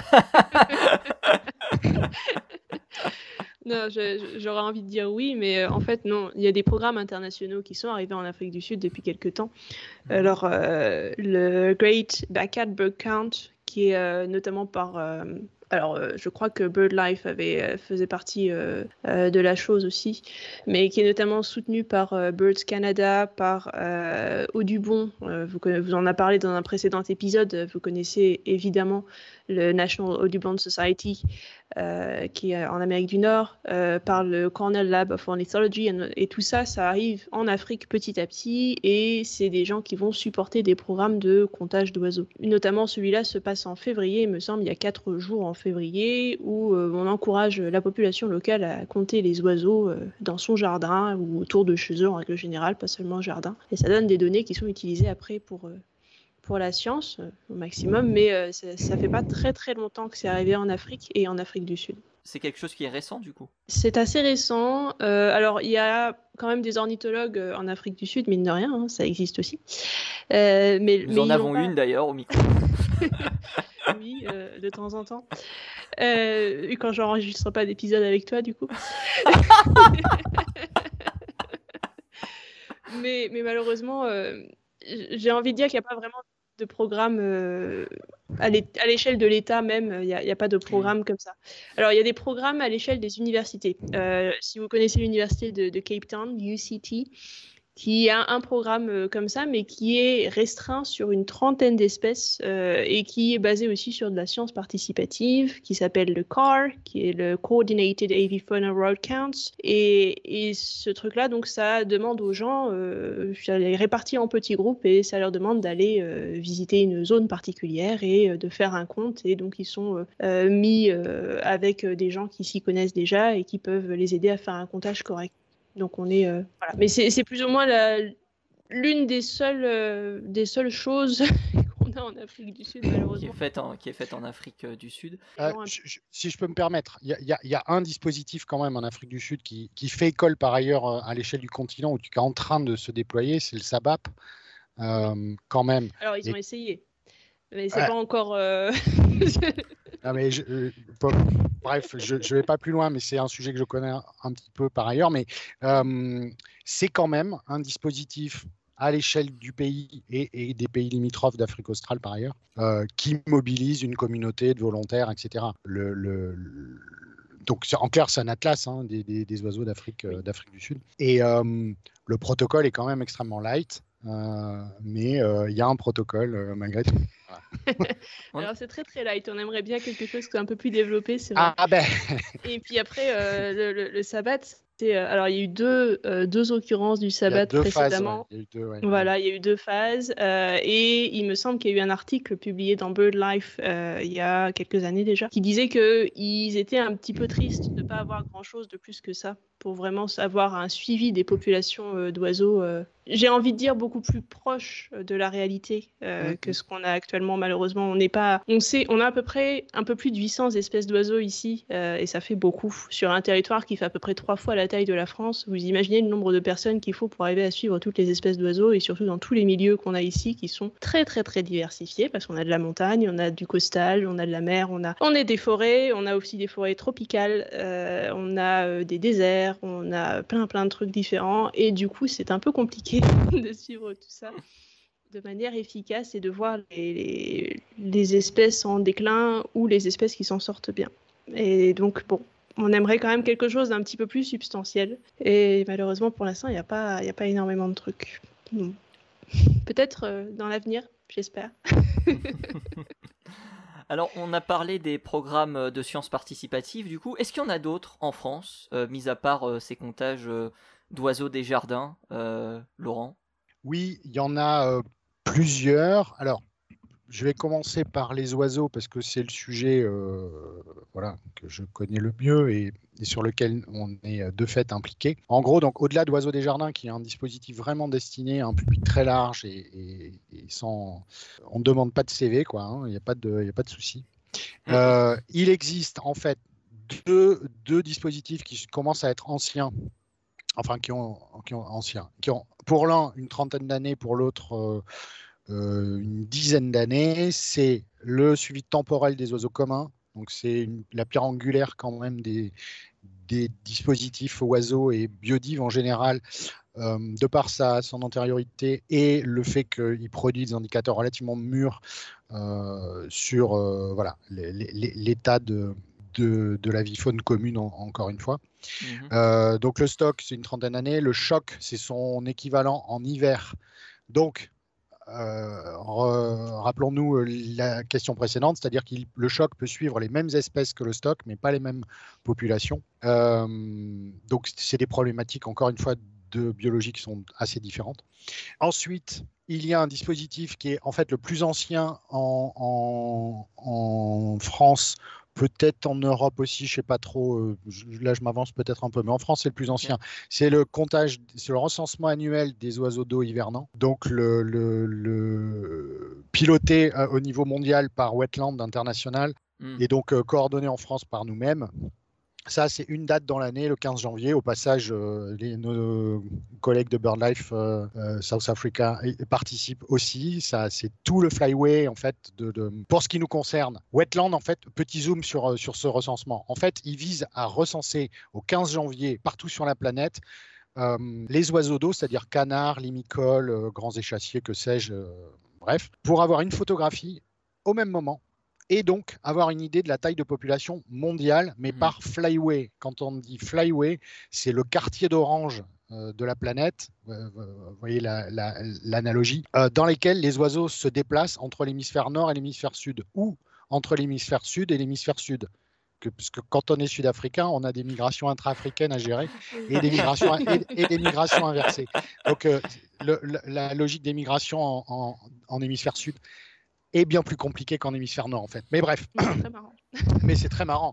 Non, je- je- j'aurais envie de dire oui, mais euh, en fait non. Il y a des programmes internationaux qui sont arrivés en Afrique du Sud depuis quelques temps. Mhm. Alors euh, le Great Backyard Bird Count, qui est euh, notamment par, euh, alors euh, je crois que BirdLife avait euh, faisait partie euh, euh, de la chose aussi, mais qui est notamment soutenu par euh, Birds Canada, par euh, Audubon. Euh, vous, conna- vous en a parlé dans un précédent épisode. Vous connaissez évidemment le National Audubon Society, euh, qui est en Amérique du Nord, euh, par le Cornell Lab of Ornithology, et, et tout ça, ça arrive en Afrique petit à petit, et c'est des gens qui vont supporter des programmes de comptage d'oiseaux. Notamment, celui-là se passe en février, il me semble, il y a quatre jours en février, où euh, on encourage la population locale à compter les oiseaux euh, dans son jardin ou autour de chez eux en règle générale, pas seulement au jardin. Et ça donne des données qui sont utilisées après pour... Euh, pour la science euh, au maximum, mais euh, ça, ça fait pas très très longtemps que c'est arrivé en Afrique et en Afrique du Sud. C'est quelque chose qui est récent du coup? C'est assez récent. Euh, alors il y a quand même des ornithologues en Afrique du Sud, mine de rien, hein, ça existe aussi. Euh, mais, Nous mais en avons pas... une d'ailleurs au micro. Oui, euh, de temps en temps. Euh, quand j'enregistre pas d'épisode avec toi, du coup. mais, mais malheureusement, euh, j'ai envie de dire qu'il n'y a pas vraiment de programme euh, à l'échelle de l'État même, il n'y a, a pas de programme mmh. comme ça. Alors, il y a des programmes à l'échelle des universités. Euh, si vous connaissez l'université de, de Cape Town, U C T, qui a un programme euh, comme ça, mais qui est restreint sur une trentaine d'espèces euh, et qui est basé aussi sur de la science participative, qui s'appelle le C A R, qui est le Coordinated Avifauna Road Counts. Et, et ce truc-là, donc, ça demande aux gens, euh, ça les répartit en petits groupes et ça leur demande d'aller euh, visiter une zone particulière et euh, de faire un compte. Et donc, ils sont euh, mis euh, avec des gens qui s'y connaissent déjà et qui peuvent les aider à faire un comptage correct. Donc on est euh, voilà, mais c'est, c'est plus ou moins la, l'une des seules euh, des seules choses qu'on a en Afrique du Sud malheureusement. Qui est faite en qui est faite en Afrique euh, du Sud. Euh, je, je, si je peux me permettre, il y, y, y a un dispositif quand même en Afrique du Sud qui, qui fait école par ailleurs à l'échelle du continent, ou qui est en train de se déployer, c'est le SABAP euh, quand même. Alors ils Et... ont essayé, mais c'est ouais. pas encore. Euh... Non, mais je, euh, bref, je ne vais pas plus loin, mais c'est un sujet que je connais un, un petit peu par ailleurs. Mais euh, c'est quand même un dispositif à l'échelle du pays et, et des pays limitrophes d'Afrique australe par ailleurs, euh, qui mobilise une communauté de volontaires, et cetera. Le, le, le, donc en clair, c'est un atlas hein, des, des, des oiseaux d'Afrique, euh, d'Afrique du Sud. Et euh, le protocole est quand même extrêmement light. Euh, mais il euh, y a un protocole euh, malgré tout. Voilà. Alors c'est très très light, on aimerait bien quelque chose qui est un peu plus développé, c'est vrai. Ah ben. Et puis après euh, le, le, le sabbat, c'est, euh, alors il y a eu deux, euh, deux occurrences du sabbat deux précédemment. Phases, ouais. Il y a eu deux, ouais. Voilà, il y a eu deux phases euh, et il me semble qu'il y a eu un article publié dans BirdLife euh, il y a quelques années déjà qui disait qu'ils étaient un petit peu tristes de ne pas avoir grand chose de plus que ça pour vraiment avoir un suivi des populations euh, d'oiseaux. Euh, j'ai envie de dire beaucoup plus proche de la réalité euh, mmh. que ce qu'on a actuellement. Malheureusement, on n'est pas, on sait, on a à peu près un peu plus de huit cents espèces d'oiseaux ici euh, et ça fait beaucoup sur un territoire qui fait à peu près trois fois la taille de la France. Vous imaginez le nombre de personnes qu'il faut pour arriver à suivre toutes les espèces d'oiseaux et surtout dans tous les milieux qu'on a ici qui sont très très très diversifiés parce qu'on a de la montagne, on a du coastal, on a de la mer, on a, on a des forêts, on a aussi des forêts tropicales, euh, on a euh, des déserts, on a plein plein de trucs différents et du coup c'est un peu compliqué de suivre tout ça de manière efficace et de voir les, les, les espèces en déclin ou les espèces qui s'en sortent bien. Et donc, bon, on aimerait quand même quelque chose d'un petit peu plus substantiel. Et malheureusement, pour l'instant, il n'y a pas, il n'y a pas énormément de trucs. Bon. Peut-être euh, dans l'avenir, j'espère. Alors, on a parlé des programmes de sciences participatives, du coup. Est-ce qu'il y en a d'autres en France, euh, mis à part euh, ces comptages euh, d'oiseaux des jardins, euh, Laurent? Oui, il y en a euh, plusieurs. Alors, je vais commencer par les oiseaux parce que c'est le sujet euh, voilà, que je connais le mieux et, et sur lequel on est de fait impliqué. En gros, donc au-delà d'Oiseaux des Jardins, qui est un dispositif vraiment destiné à un public très large et, et, et sans, on ne demande pas de C V, quoi. Hein, il n'y a pas de, il y a pas de souci. Euh, il existe en fait deux, deux dispositifs qui commencent à être anciens. Enfin, qui ont, qui ont anciens, qui ont pour l'un une trentaine d'années, pour l'autre euh, euh, une dizaine d'années. C'est le suivi temporel des oiseaux communs. Donc, c'est une, la pierre angulaire quand même des, des dispositifs oiseaux et biodives en général, euh, de par sa, son antériorité et le fait qu'il produit des indicateurs relativement mûrs euh, sur euh, voilà, les, les, l'état de De, de la vie faune commune en, encore une fois. Mmh. Euh, donc le stock c'est une trentaine d'années, le choc c'est son équivalent en hiver. Donc euh, re- rappelons-nous la question précédente, c'est-à-dire que le choc peut suivre les mêmes espèces que le stock, mais pas les mêmes populations. Euh, donc c'est des problématiques, encore une fois, de biologie qui sont assez différentes. Ensuite, il y a un dispositif qui est en fait le plus ancien en, en, en France, peut-être en Europe aussi, je ne sais pas trop, euh, je, là je m'avance peut-être un peu, mais en France c'est le plus ancien. C'est le comptage, c'est le recensement annuel des oiseaux d'eau hivernants, donc le, le, le piloté euh, au niveau mondial par Wetland International mm. et donc euh, coordonné en France par nous-mêmes. Ça, c'est une date dans l'année, le quinze janvier. Au passage, euh, les, nos collègues de BirdLife euh, euh, South Africa participent aussi. Ça, c'est tout le flyway, en fait. De, de... Pour ce qui nous concerne, Wetland, en fait, petit zoom sur, sur ce recensement. En fait, il vise à recenser au quinze janvier, partout sur la planète, euh, les oiseaux d'eau, c'est-à-dire canards, limicoles, euh, grands échassiers, que sais-je, euh, bref, pour avoir une photographie au même moment. Et donc avoir une idée de la taille de population mondiale, mais mmh. par flyway. Quand on dit flyway, c'est le quartier d'Orange euh, de la planète, euh, vous voyez la, la, l'analogie, euh, dans lesquels les oiseaux se déplacent entre l'hémisphère nord et l'hémisphère sud, ou entre l'hémisphère sud et l'hémisphère sud. Que, parce que quand on est sud-africain, on a des migrations intra-africaines à gérer et des migrations, et, et des migrations inversées. Donc euh, le, le, la logique des migrations en, en, en hémisphère sud est bien plus compliqué qu'en hémisphère nord en fait. Mais bref. Mais c'est très marrant. Mais c'est très marrant.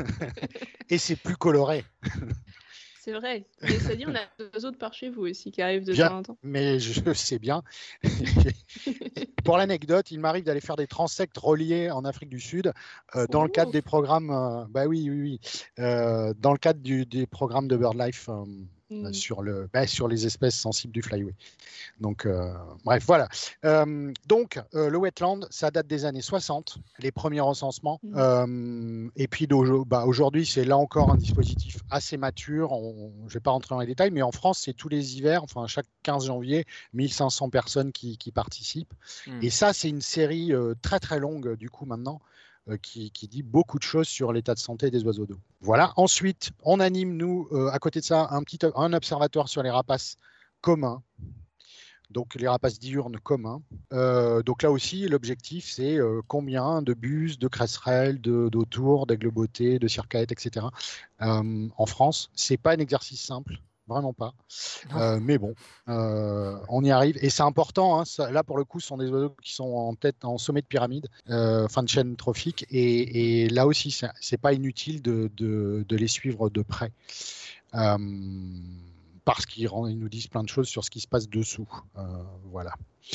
Et c'est plus coloré. C'est vrai. Mais ça dit, on a deux autres par chez vous aussi qui arrivent de bien, temps en temps. Mais je sais bien. Pour l'anecdote, il m'arrive d'aller faire des transects reliés en Afrique du Sud euh, dans oh. le cadre des programmes. Euh, bah oui, oui, oui. Euh, dans le cadre du, des programmes de BirdLife. Euh, Mmh. Sur, le, bah, sur les espèces sensibles du flyway. Donc, euh, bref, voilà. Euh, donc, euh, le wetland, ça date des années soixante, les premiers recensements. Mmh. Euh, et puis, bah, aujourd'hui, c'est là encore un dispositif assez mature. On, je ne vais pas rentrer dans les détails, mais en France, c'est tous les hivers, enfin, chaque quinze janvier, mille cinq cents personnes qui, qui participent. Mmh. Et ça, c'est une série euh, très, très longue, du coup, maintenant. Qui, qui dit beaucoup de choses sur l'état de santé des oiseaux d'eau. Voilà. Ensuite, on anime, nous, euh, à côté de ça, un, petit, un observatoire sur les rapaces communs, donc les rapaces diurnes communs. Euh, donc là aussi, l'objectif, c'est euh, combien de buses, de cresserelles, de, d'autours, d'aigles bottés, de circaètes, et cetera. Euh, en France, ce n'est pas un exercice simple. Vraiment pas. Euh, mais bon, euh, on y arrive. Et c'est important. Hein, ça, là, pour le coup, ce sont des oiseaux qui sont en tête, en sommet de pyramide, euh, fin de chaîne trophique. Et, et là aussi, c'est, c'est pas inutile de, de, de les suivre de près. Euh, parce qu'ils ils nous disent plein de choses sur ce qui se passe dessous. Euh, voilà.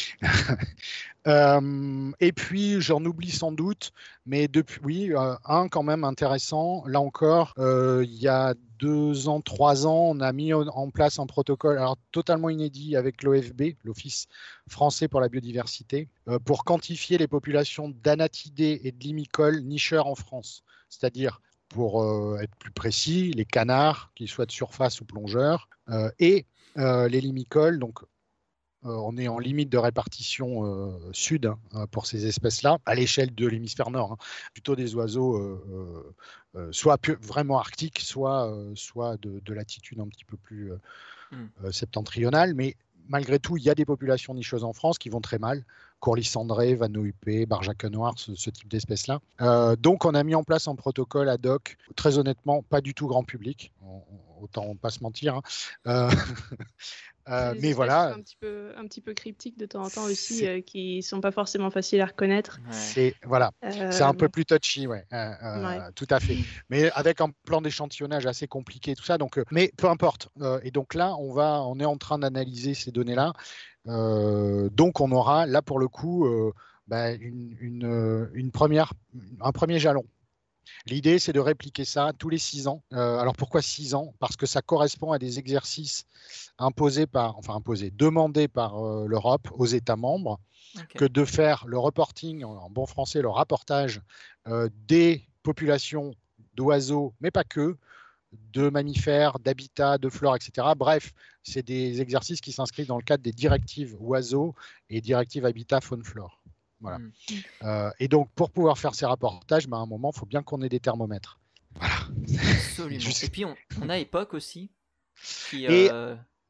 euh, et puis, j'en oublie sans doute, mais depuis, oui, euh, un quand même intéressant. Là encore, euh, il y a deux ans, trois ans, on a mis en place un protocole alors, totalement inédit avec l'O F B, l'Office français pour la biodiversité, euh, pour quantifier les populations d'anatidés et de limicoles nicheurs en France. C'est-à-dire, pour euh, être plus précis, les canards, qu'ils soient de surface ou plongeurs, euh, et euh, les limicoles, donc Euh, on est en limite de répartition euh, sud hein, pour ces espèces-là, à l'échelle de l'hémisphère nord. Hein. Plutôt des oiseaux euh, euh, soit vraiment arctiques, soit, euh, soit de, de latitude un petit peu plus euh, mm. septentrionale. Mais malgré tout, il y a des populations nicheuses en France qui vont très mal. Courlis cendré, vanneau huppé, barjac noir, ce, ce type d'espèces-là. Euh, donc, on a mis en place un protocole ad hoc, très honnêtement, pas du tout grand public. On, autant pas se mentir. Hein. Euh, Euh, mais voilà. Un petit, peu, un petit peu cryptiques de temps en temps aussi, euh, qui ne sont pas forcément faciles à reconnaître. C'est, voilà. Euh... c'est un peu plus touchy, ouais. Euh, euh, ouais. Tout à fait. Mais avec un plan d'échantillonnage assez compliqué, tout ça. Donc, euh, mais peu importe. Euh, et donc là, on, va, on est en train d'analyser ces données-là. Euh, donc, on aura là, pour le coup, euh, bah, une, une, une première, un premier jalon. L'idée, c'est de répliquer ça tous les six ans. Euh, alors, pourquoi six ans ? Parce que ça correspond à des exercices imposés par, enfin imposés, demandés par euh, l'Europe aux États membres, okay. que de faire le reporting, en bon français, le rapportage euh, des populations d'oiseaux, mais pas que, de mammifères, d'habitats, de flore, et cetera. Bref, c'est des exercices qui s'inscrivent dans le cadre des directives oiseaux et directives habitat, faune, flore. Voilà. Mmh. Euh, et donc, pour pouvoir faire ces rapportages, bah, à un moment, il faut bien qu'on ait des thermomètres. Voilà. Absolument. Juste... Et puis, on, on a Époque aussi. Qui, et, euh...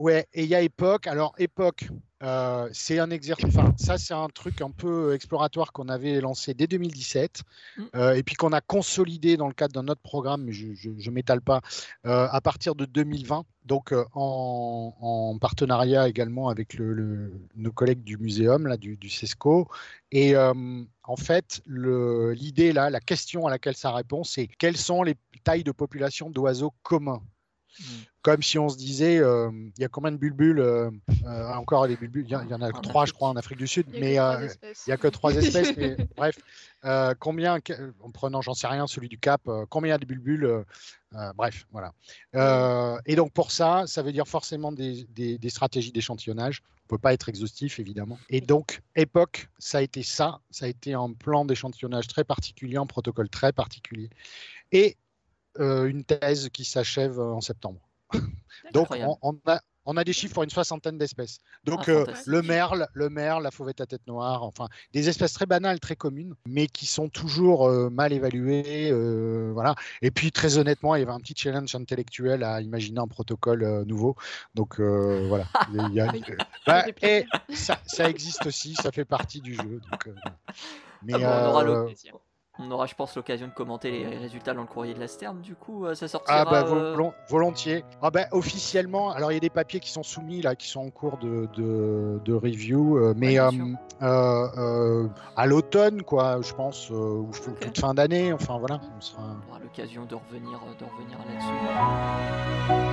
ouais, et il y a Epoch. Alors, Epoch, euh, c'est un exercice. Enfin, ça, c'est un truc un peu exploratoire qu'on avait lancé dès deux mille dix-sept Mm. euh, et puis qu'on a consolidé dans le cadre d'un autre programme, mais je ne m'étale pas, euh, à partir de deux mille vingt. Donc, euh, en, en partenariat également avec le, le, nos collègues du muséum, là, du, du CESCO. Et euh, en fait, le, l'idée, là, la question à laquelle ça répond, c'est quelles sont les tailles de population d'oiseaux communs? Mm. Comme si on se disait, il euh, y a combien de bulbules euh, euh, encore des bulbules, il y, y en a En trois, Afrique. je crois, en Afrique du Sud, Il y a mais que trois il espèces. n'y a que trois espèces. Mais, bref, euh, combien, en prenant, j'en sais rien, celui du Cap, euh, combien il y a de bulbules euh, euh, Bref, voilà. Euh, et donc pour ça, ça veut dire forcément des, des, des stratégies d'échantillonnage. On ne peut pas être exhaustif, évidemment. Et donc, Epoch, ça a été ça. Ça a été un plan d'échantillonnage très particulier, un protocole très particulier. Et euh, une thèse qui s'achève en septembre. Donc, on, on, a, on a des chiffres pour une soixantaine d'espèces. Donc, ah, euh, le merle, le merle, la fauvette à tête noire, enfin, des espèces très banales, très communes, mais qui sont toujours euh, mal évaluées. Euh, voilà. Et puis, très honnêtement, il y avait un petit challenge intellectuel à imaginer un protocole euh, nouveau. Donc, euh, voilà. Il y a, Oui, bah, et ça, ça existe aussi, ça fait partie du jeu. Donc, euh, mais, ah bon, on aura euh, le... On aura, je pense, l'occasion de commenter les résultats dans le courrier de la Stern. Du coup, euh, ça sortira. Ah bah euh... volont- volontiers. Ah bah officiellement, alors il y a des papiers qui sont soumis là, qui sont en cours de, de, de review, euh, mais Ouais, euh, euh, euh, à l'automne, quoi, je pense, euh, ou okay. toute fin d'année. Enfin voilà. On, sera... on aura l'occasion de revenir, de revenir là-dessus.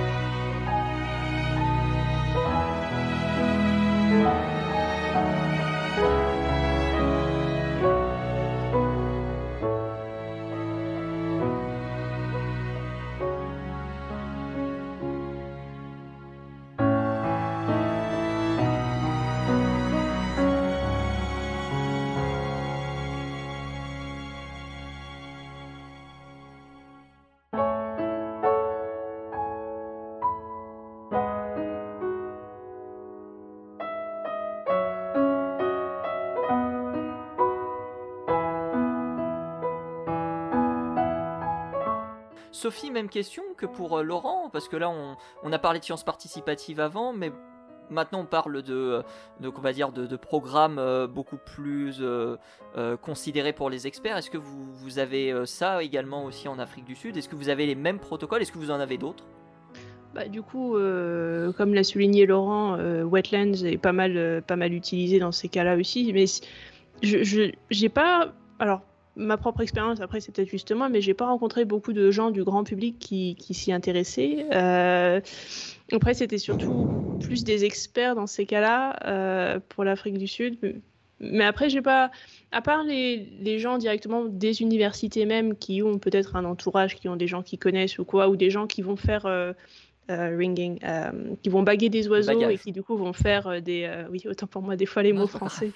Sophie, même question que pour euh, Laurent, parce que là on, on a parlé de sciences participatives avant, mais maintenant on parle de, de, on va dire de, de programmes euh, beaucoup plus euh, euh, considérés pour les experts. Est-ce que vous, vous avez euh, ça également aussi en Afrique du Sud? Est-ce que vous avez les mêmes protocoles? Est-ce que vous en avez d'autres? Bah, du coup, euh, comme l'a souligné Laurent, euh, Wetlands est pas mal, euh, pas mal utilisé dans ces cas-là aussi, mais je, je j'ai pas... Alors, ma propre expérience, après c'est peut-être juste moi, mais j'ai pas rencontré beaucoup de gens du grand public qui, qui s'y intéressaient. Euh, après, c'était surtout plus des experts dans ces cas-là euh, pour l'Afrique du Sud. Mais après, j'ai pas, à part les, les gens directement des universités même qui ont peut-être un entourage, qui ont des gens qui connaissent ou quoi, ou des gens qui vont faire euh, euh, ringing, euh, qui vont baguer des oiseaux et qui du coup vont faire euh, des, euh, oui, autant pour moi des fois les mots français.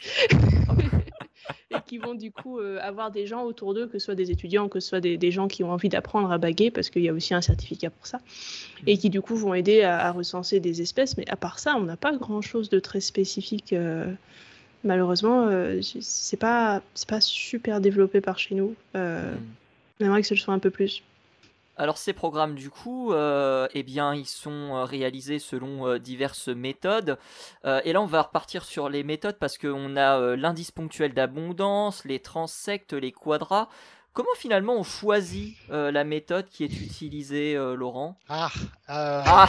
Et qui vont du coup euh, avoir des gens autour d'eux, que ce soit des étudiants, que ce soit des, des gens qui ont envie d'apprendre à baguer, parce qu'il y a aussi un certificat pour ça, et qui du coup vont aider à, à recenser des espèces. Mais à part ça, on n'a pas grand-chose de très spécifique. Euh, malheureusement, euh, c'est pas, c'est pas super développé par chez nous. Euh, mm. J'aimerais que ce le soit un peu plus. Alors ces programmes du coup, euh, eh bien ils sont réalisés selon euh, diverses méthodes. Euh, et là on va repartir sur les méthodes parce qu'on a euh, l'indice ponctuel d'abondance, les transects, les quadras. Comment finalement on choisit euh, la méthode qui est utilisée, euh, Laurent? Ah, euh... ah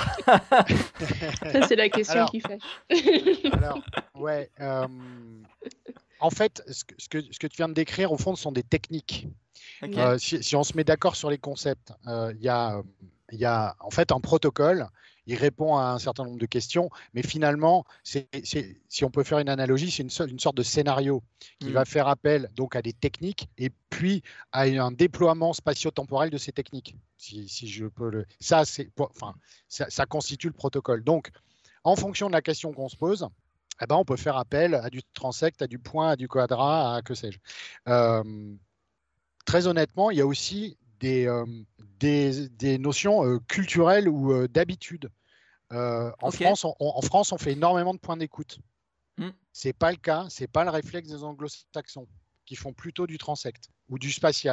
Ça c'est la question alors, qui fâche. alors, ouais. Euh... En fait, ce que, ce, que, ce que tu viens de décrire, au fond, ce sont des techniques. Okay. Euh, si, si on se met d'accord sur les concepts, il euh, y, y a en fait un protocole, il répond à un certain nombre de questions, mais finalement, c'est, c'est, si on peut faire une analogie, c'est une, seule, une sorte de scénario qui mmh. va faire appel donc à des techniques et puis à un déploiement spatio-temporel de ces techniques. Si, si je peux le, ça, c'est, enfin, ça, ça constitue le protocole. Donc, en fonction de la question qu'on se pose, eh ben, on peut faire appel à du transect, à du point, à du quadrat, à que sais-je. Euh, très honnêtement, il y a aussi des, euh, des, des notions euh, culturelles ou euh, d'habitude. Euh, en, okay. France, on, en France, on fait énormément de points d'écoute. Mm. Ce n'est pas le cas, ce n'est pas le réflexe des anglo-saxons qui font plutôt du transect ou du spatial,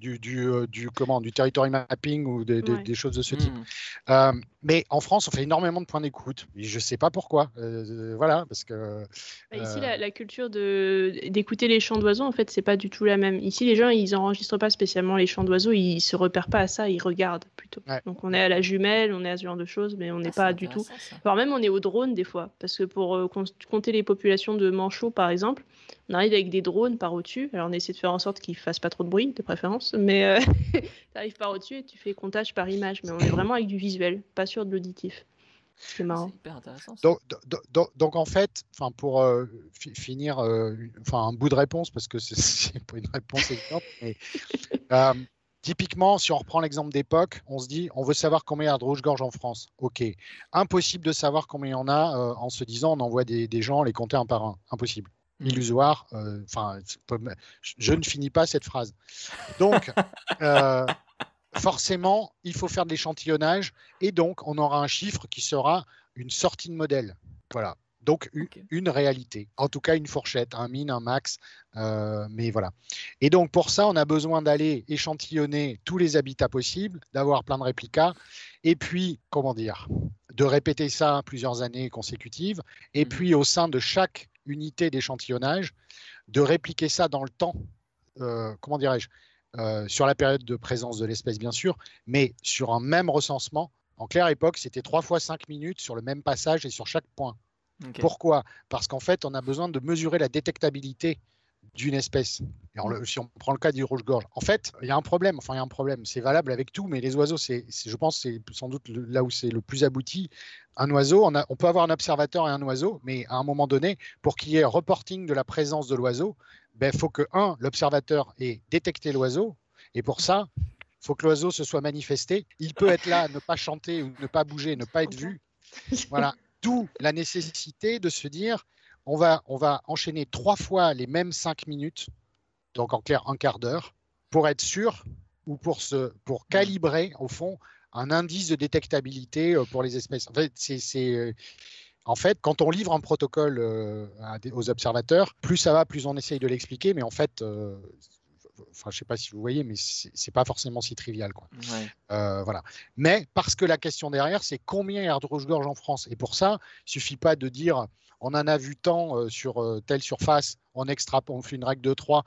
du, du, euh, du, comment, du territory mapping ou des, des, Ouais. des choses de ce Mmh. type. Euh, mais en France, on fait énormément de points d'écoute. Et je ne sais pas pourquoi. Euh, voilà, parce que. Bah, ici, euh, la, la culture de d'écouter les chants d'oiseaux, en fait, c'est pas du tout la même. Ici, les gens, ils enregistrent pas spécialement les chants d'oiseaux, ils se repèrent pas à ça, ils regardent plutôt. Ouais. Donc, on est à la jumelle, on est à ce genre de choses, mais on n'est Ah, c'est pas du tout. intéressant ça. Voire même, on est au drone des fois, parce que pour euh, con- compter les populations de manchots, par exemple, on arrive avec des drones par au-dessus. Alors, on essaie de faire en sorte qu'ils fassent pas trop de bruit, de préférence, mais euh, tu arrives par au-dessus et tu fais comptage par image. Mais on est vraiment avec du visuel, pas sur de l'auditif. C'est Ah, marrant. c'est hyper intéressant ça. Donc, donc, donc, donc, en fait, enfin pour euh, fi- finir, euh, enfin un bout de réponse parce que c'est- c'est pas une réponse évidente, mais euh, typiquement, si on reprend l'exemple d'époque, on se dit, on veut savoir combien il y a de rouge-gorge en France. Ok, impossible de savoir combien il y en a euh, en se disant, on envoie des, des gens les compter un par un. Impossible, Mmh. illusoire. Enfin, euh, je, je ne finis pas cette phrase. Donc, euh, forcément, il faut faire de l'échantillonnage et donc on aura un chiffre qui sera une sortie de modèle. Voilà. Donc une, Ok. une réalité, en tout cas une fourchette, un min, un max, euh, mais voilà. Et donc pour ça, on a besoin d'aller échantillonner tous les habitats possibles, d'avoir plein de réplicas, et puis, comment dire, de répéter ça plusieurs années consécutives, et Mhm. puis au sein de chaque unité d'échantillonnage, de répliquer ça dans le temps, euh, comment dirais-je, euh, sur la période de présence de l'espèce, bien sûr, mais sur un même recensement. En clair, époque, c'était trois fois cinq minutes sur le même passage et sur chaque point. Ok. Pourquoi? Parce qu'en fait, on a besoin de mesurer la détectabilité d'une espèce. Et on le, si on prend le cas du rouge-gorge, en fait, il y a un problème. Enfin, il y a un problème. C'est valable avec tout, mais les oiseaux, c'est, c'est, je pense, c'est sans doute le, là où c'est le plus abouti. Un oiseau, on, a, on peut avoir un observateur et un oiseau, mais à un moment donné, pour qu'il y ait reporting de la présence de l'oiseau, ben, faut que un, l'observateur ait détecté l'oiseau, et pour ça, il faut que l'oiseau se soit manifesté. Il peut être là, ne pas chanter ou ne pas bouger, ne pas être vu. Voilà. D'où la nécessité de se dire, on va, on va enchaîner trois fois les mêmes cinq minutes, donc en clair un quart d'heure, pour être sûr ou pour, se, pour calibrer, au fond, un indice de détectabilité pour les espèces. En fait, c'est, c'est, en fait quand on livre un protocole euh, à des, aux observateurs, plus ça va, plus on essaye de l'expliquer, mais en fait, euh, enfin, je ne sais pas si vous voyez, mais ce n'est pas forcément si trivial, quoi. Ouais. Euh, voilà. Mais parce que la question derrière, c'est combien il y a de rouge-gorge en France. Et pour ça, il ne suffit pas de dire on en a vu tant euh, sur euh, telle surface, on extrape, on fait une règle de trois.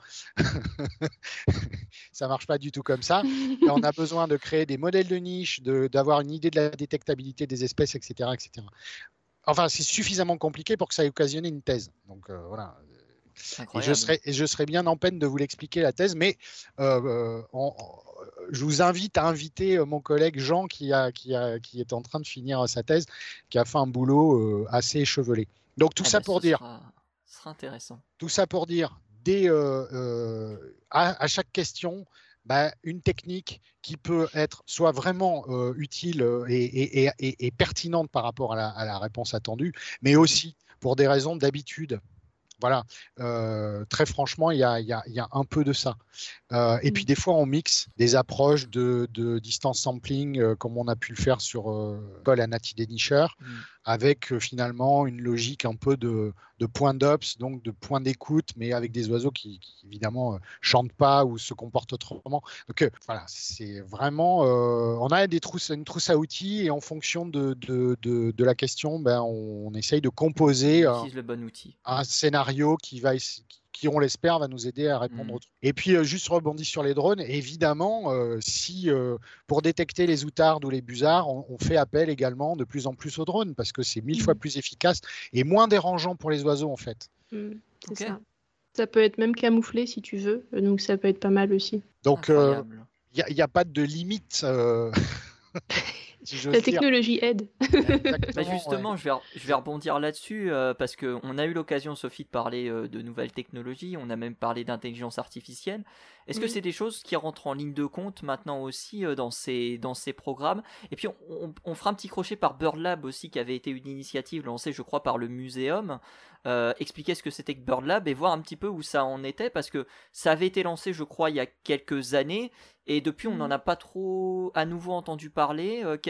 Ça ne marche pas du tout comme ça. Et on a besoin de créer des modèles de niche, de, d'avoir une idée de la détectabilité des espèces, et cetera, et cetera. Enfin, c'est suffisamment compliqué pour que ça ait occasionné une thèse. Donc euh, voilà. Et je, serais, et je serais bien en peine de vous l'expliquer, la thèse, mais euh, on, je vous invite à inviter mon collègue Jean qui, a, qui, a, qui est en train de finir sa thèse, qui a fait un boulot euh, assez échevelé. Donc tout ah ça bah, pour ce dire, sera, ce sera intéressant. Tout ça pour dire, dès, euh, euh, à, à chaque question, bah, une technique qui peut être soit vraiment euh, utile et, et, et, et, et pertinente par rapport à la, à la réponse attendue, mais aussi pour des raisons d'habitude. Voilà, euh, très franchement, il y a, y, a, y a un peu de ça. Euh, et mmh. puis des fois, on mixe des approches de, de distance sampling, euh, comme on a pu le faire sur euh, Paul Anati dénicheur, mmh. avec euh, finalement une logique un peu de, de point d'ops, donc de point d'écoute, mais avec des oiseaux qui, qui évidemment euh, chantent pas ou se comportent autrement. Donc euh, voilà, c'est vraiment, euh, on a des trousses, une trousse à outils et en fonction de, de, de, de la question, ben, on, on essaye de composer on utilise le bon outil. un scénario qui va qui, on l'espère, va nous aider à répondre mmh. aux trucs. Et puis, euh, juste rebondir sur les drones, évidemment, euh, si euh, pour détecter les outardes ou les busards, on, on fait appel également de plus en plus aux drones, parce que c'est mille mmh. fois plus efficace et moins dérangeant pour les oiseaux, en fait. Mmh, c'est okay. ça. Ça peut être même camouflé, si tu veux, donc ça peut être pas mal aussi. Donc, il euh, n'y a, a pas de limite. Euh... Si la technologie dire. aide. Bah justement, ouais. je, vais, je vais rebondir là-dessus euh, parce qu'on a eu l'occasion, Sophie, de parler euh, de nouvelles technologies. On a même parlé d'intelligence artificielle. Est-ce mmh. que c'est des choses qui rentrent en ligne de compte maintenant aussi euh, dans, ces, dans ces programmes? Et puis, on, on, on fera un petit crochet par Bird Lab aussi, qui avait été une initiative lancée, je crois, par le Muséum. Euh, expliquer ce que c'était que Bird Lab et voir un petit peu où ça en était, parce que ça avait été lancé, je crois, il y a quelques années. Et depuis, on n'en a pas trop à nouveau entendu parler. Euh,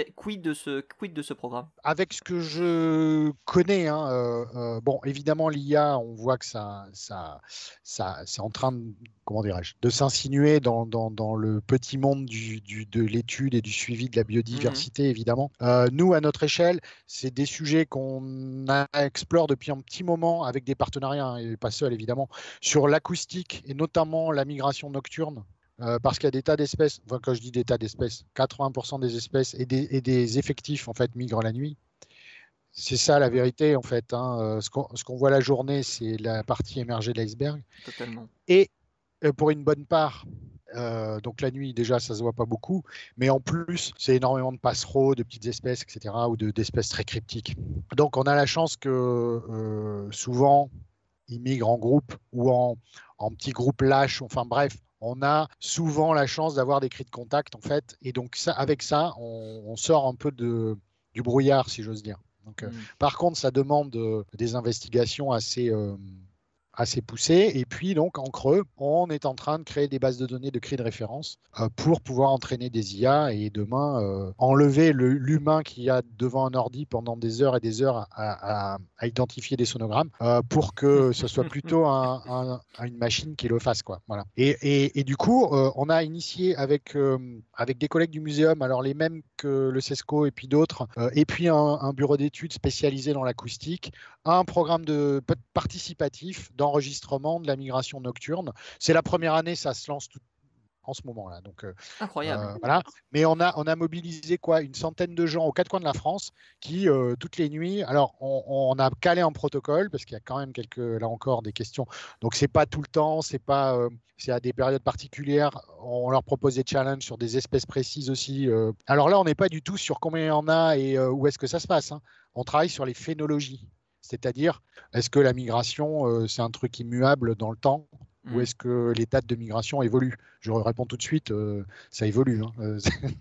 quid de ce, quid de ce programme? Avec ce que je connais, hein, euh, euh, bon, évidemment, l'I A, on voit que ça, ça, ça, c'est en train de, comment dirais-je, de s'insinuer dans, dans, dans le petit monde du, du, de l'étude et du suivi de la biodiversité, mmh. évidemment. Euh, nous, à notre échelle, c'est des sujets qu'on explore depuis un petit moment avec des partenariats, hein, et pas seuls, évidemment, sur l'acoustique et notamment la migration nocturne. Euh, parce qu'il y a des tas d'espèces, enfin, quand je dis des tas d'espèces, quatre-vingts pour cent des espèces et des, et des effectifs en fait migrent la nuit. C'est ça la vérité en fait. Hein. Euh, ce qu'on ce qu'on voit la journée, c'est la partie émergée de l'iceberg. Totalement. Et euh, pour une bonne part, euh, donc la nuit déjà ça se voit pas beaucoup, mais en plus c'est énormément de passereaux, de petites espèces, et cetera, ou de, d'espèces très cryptiques. Donc on a la chance que euh, souvent ils migrent en groupe ou en, en petits groupes lâches, enfin bref. On a souvent la chance d'avoir des cris de contact, en fait. Et donc, ça, avec ça, on, on sort un peu de, du brouillard, si j'ose dire. Donc, mmh. euh, par contre, ça demande euh, des investigations assez, euh, assez poussées. Et puis, donc, en creux, on est en train de créer des bases de données de cris de référence euh, pour pouvoir entraîner des I A et demain euh, enlever le, l'humain qui a devant un ordi pendant des heures et des heures à, à, à identifier des sonogrammes euh, pour que ce soit plutôt un, un, une machine qui le fasse, quoi. Voilà. Et, et, et du coup, euh, on a initié avec, euh, avec des collègues du muséum, alors les mêmes que le CESCO et puis d'autres, euh, et puis un, un bureau d'études spécialisé dans l'acoustique, un programme de participatif d'enregistrement de la migration nocturne. C'est la première année, ça se lance tout en ce moment-là. Donc, euh, incroyable. Euh, voilà. Mais on a, on a mobilisé quoi, une centaine de gens aux quatre coins de la France qui, euh, toutes les nuits, alors on, on a calé un protocole parce qu'il y a quand même quelques, là encore, des questions. Donc, c'est pas tout le temps, c'est pas, euh, c'est à des périodes particulières. On leur propose des challenges sur des espèces précises aussi. Euh. Alors là, on n'est pas du tout sur combien il y en a et euh, où est-ce que ça se passe. Hein. On travaille sur les phénologies. C'est-à-dire, est-ce que la migration, euh, c'est un truc immuable dans le temps mmh. ou est-ce que les dates de migration évoluent? Je réponds tout de suite, euh, ça évolue. Hein.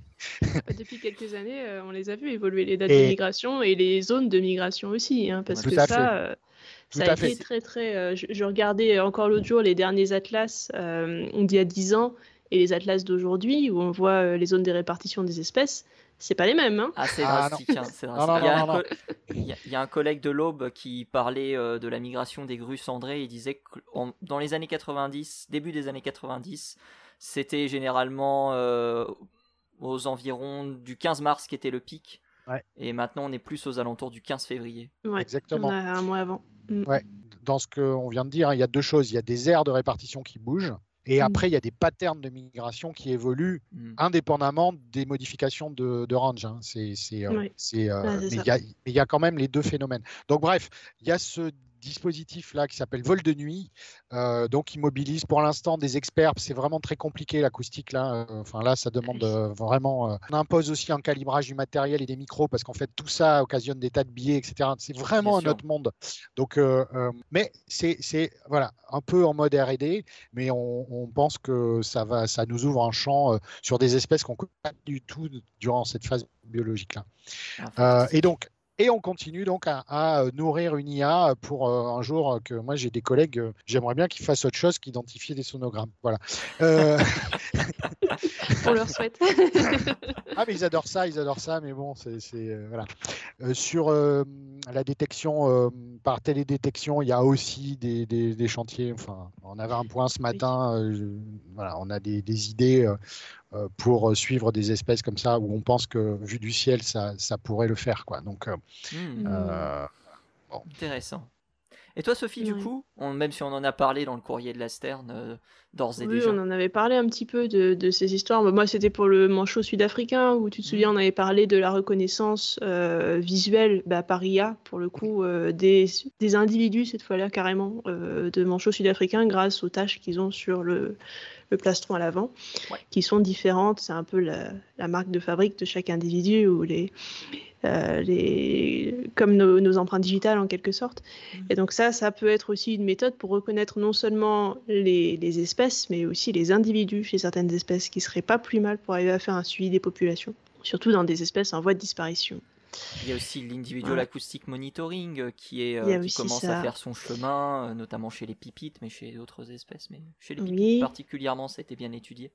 Depuis quelques années, euh, on les a vus évoluer, les dates et... de migration et les zones de migration aussi, hein, parce tout que ça, euh, ça a été fait. très, très... Euh, je, je regardais encore l'autre jour les derniers atlas euh, d'il y a dix ans et les atlas d'aujourd'hui, où on voit euh, les zones de répartition des espèces. C'est pas les mêmes. Hein. Ah, c'est ah, drastique. Hein, c'est drastique. Non, non, il, y a non, non, co- il, y a, il y a un collègue de l'Aube qui parlait euh, de la migration des grues cendrées. Il disait que en, dans les années quatre-vingt-dix, début des années quatre-vingt-dix, c'était généralement euh, aux environs du quinze mars qui était le pic. Ouais. Et maintenant, on est plus aux alentours du quinze février. Ouais, exactement. On a un mois avant. Mm. Ouais. Dans ce qu'on vient de dire, il y a deux choses. Il y a des aires de répartition qui bougent. Et après, il y a des patterns de migration qui évoluent mmh. indépendamment des modifications de, de range. Hein. C'est, c'est, oui. c'est, euh, ah, c'est mais il y, y a quand même les deux phénomènes. Donc bref, il y a ce dispositif-là qui s'appelle vol de nuit, euh, donc il mobilise pour l'instant des experts. C'est vraiment très compliqué l'acoustique là. Enfin là, ça demande euh, vraiment. Euh, on impose aussi un calibrage du matériel et des micros parce qu'en fait tout ça occasionne des tas de biais, et cetera. C'est vraiment Bien un sûr. autre monde. Donc, euh, euh, mais c'est, c'est voilà un peu en mode R et D, mais on, on pense que ça va, ça nous ouvre un champ euh, sur des espèces qu'on ne connaît pas du tout durant cette phase biologique là. Ah, euh, et donc. Et on continue donc à, à nourrir une I A pour euh, un jour que moi j'ai des collègues, euh, j'aimerais bien qu'ils fassent autre chose qu'identifier des sonogrammes. Voilà. Euh... on leur souhaite. Ah mais ils adorent ça, ils adorent ça, mais bon, c'est, c'est euh, voilà. Euh, sur euh, la détection euh, par télédétection, il y a aussi des, des, des chantiers. Enfin, on avait un point ce matin. Euh, je, voilà, on a des, des idées. Euh, pour suivre des espèces comme ça où on pense que vu du ciel ça, ça pourrait le faire quoi. Donc euh, mmh. euh, bon. Intéressant. Et toi Sophie, oui. du coup, on, même si on en a parlé dans le courrier de la Stern euh, d'ores et oui, déjà. On en avait parlé un petit peu de, de ces histoires. Moi c'était pour le manchot sud-africain où tu te souviens mmh. on avait parlé de la reconnaissance euh, visuelle bah, par I A pour le coup euh, des, des individus cette fois-là carrément euh, de manchots sud-africains grâce aux taches qu'ils ont sur le le plastron à l'avant, ouais. qui sont différentes. C'est un peu la, la marque de fabrique de chaque individu, ou les, euh, les, comme nos, nos empreintes digitales en quelque sorte. Mmh. Et donc ça, ça peut être aussi une méthode pour reconnaître non seulement les, les espèces, mais aussi les individus chez certaines espèces, qui serait pas plus mal pour arriver à faire un suivi des populations, surtout dans des espèces en voie de disparition. Il y a aussi l'individual ouais. acoustic monitoring qui, est, euh, qui commence ça. à faire son chemin, euh, notamment chez les pipites, mais chez d'autres espèces. Mais chez les pipites oui. particulièrement, ça a été bien étudié.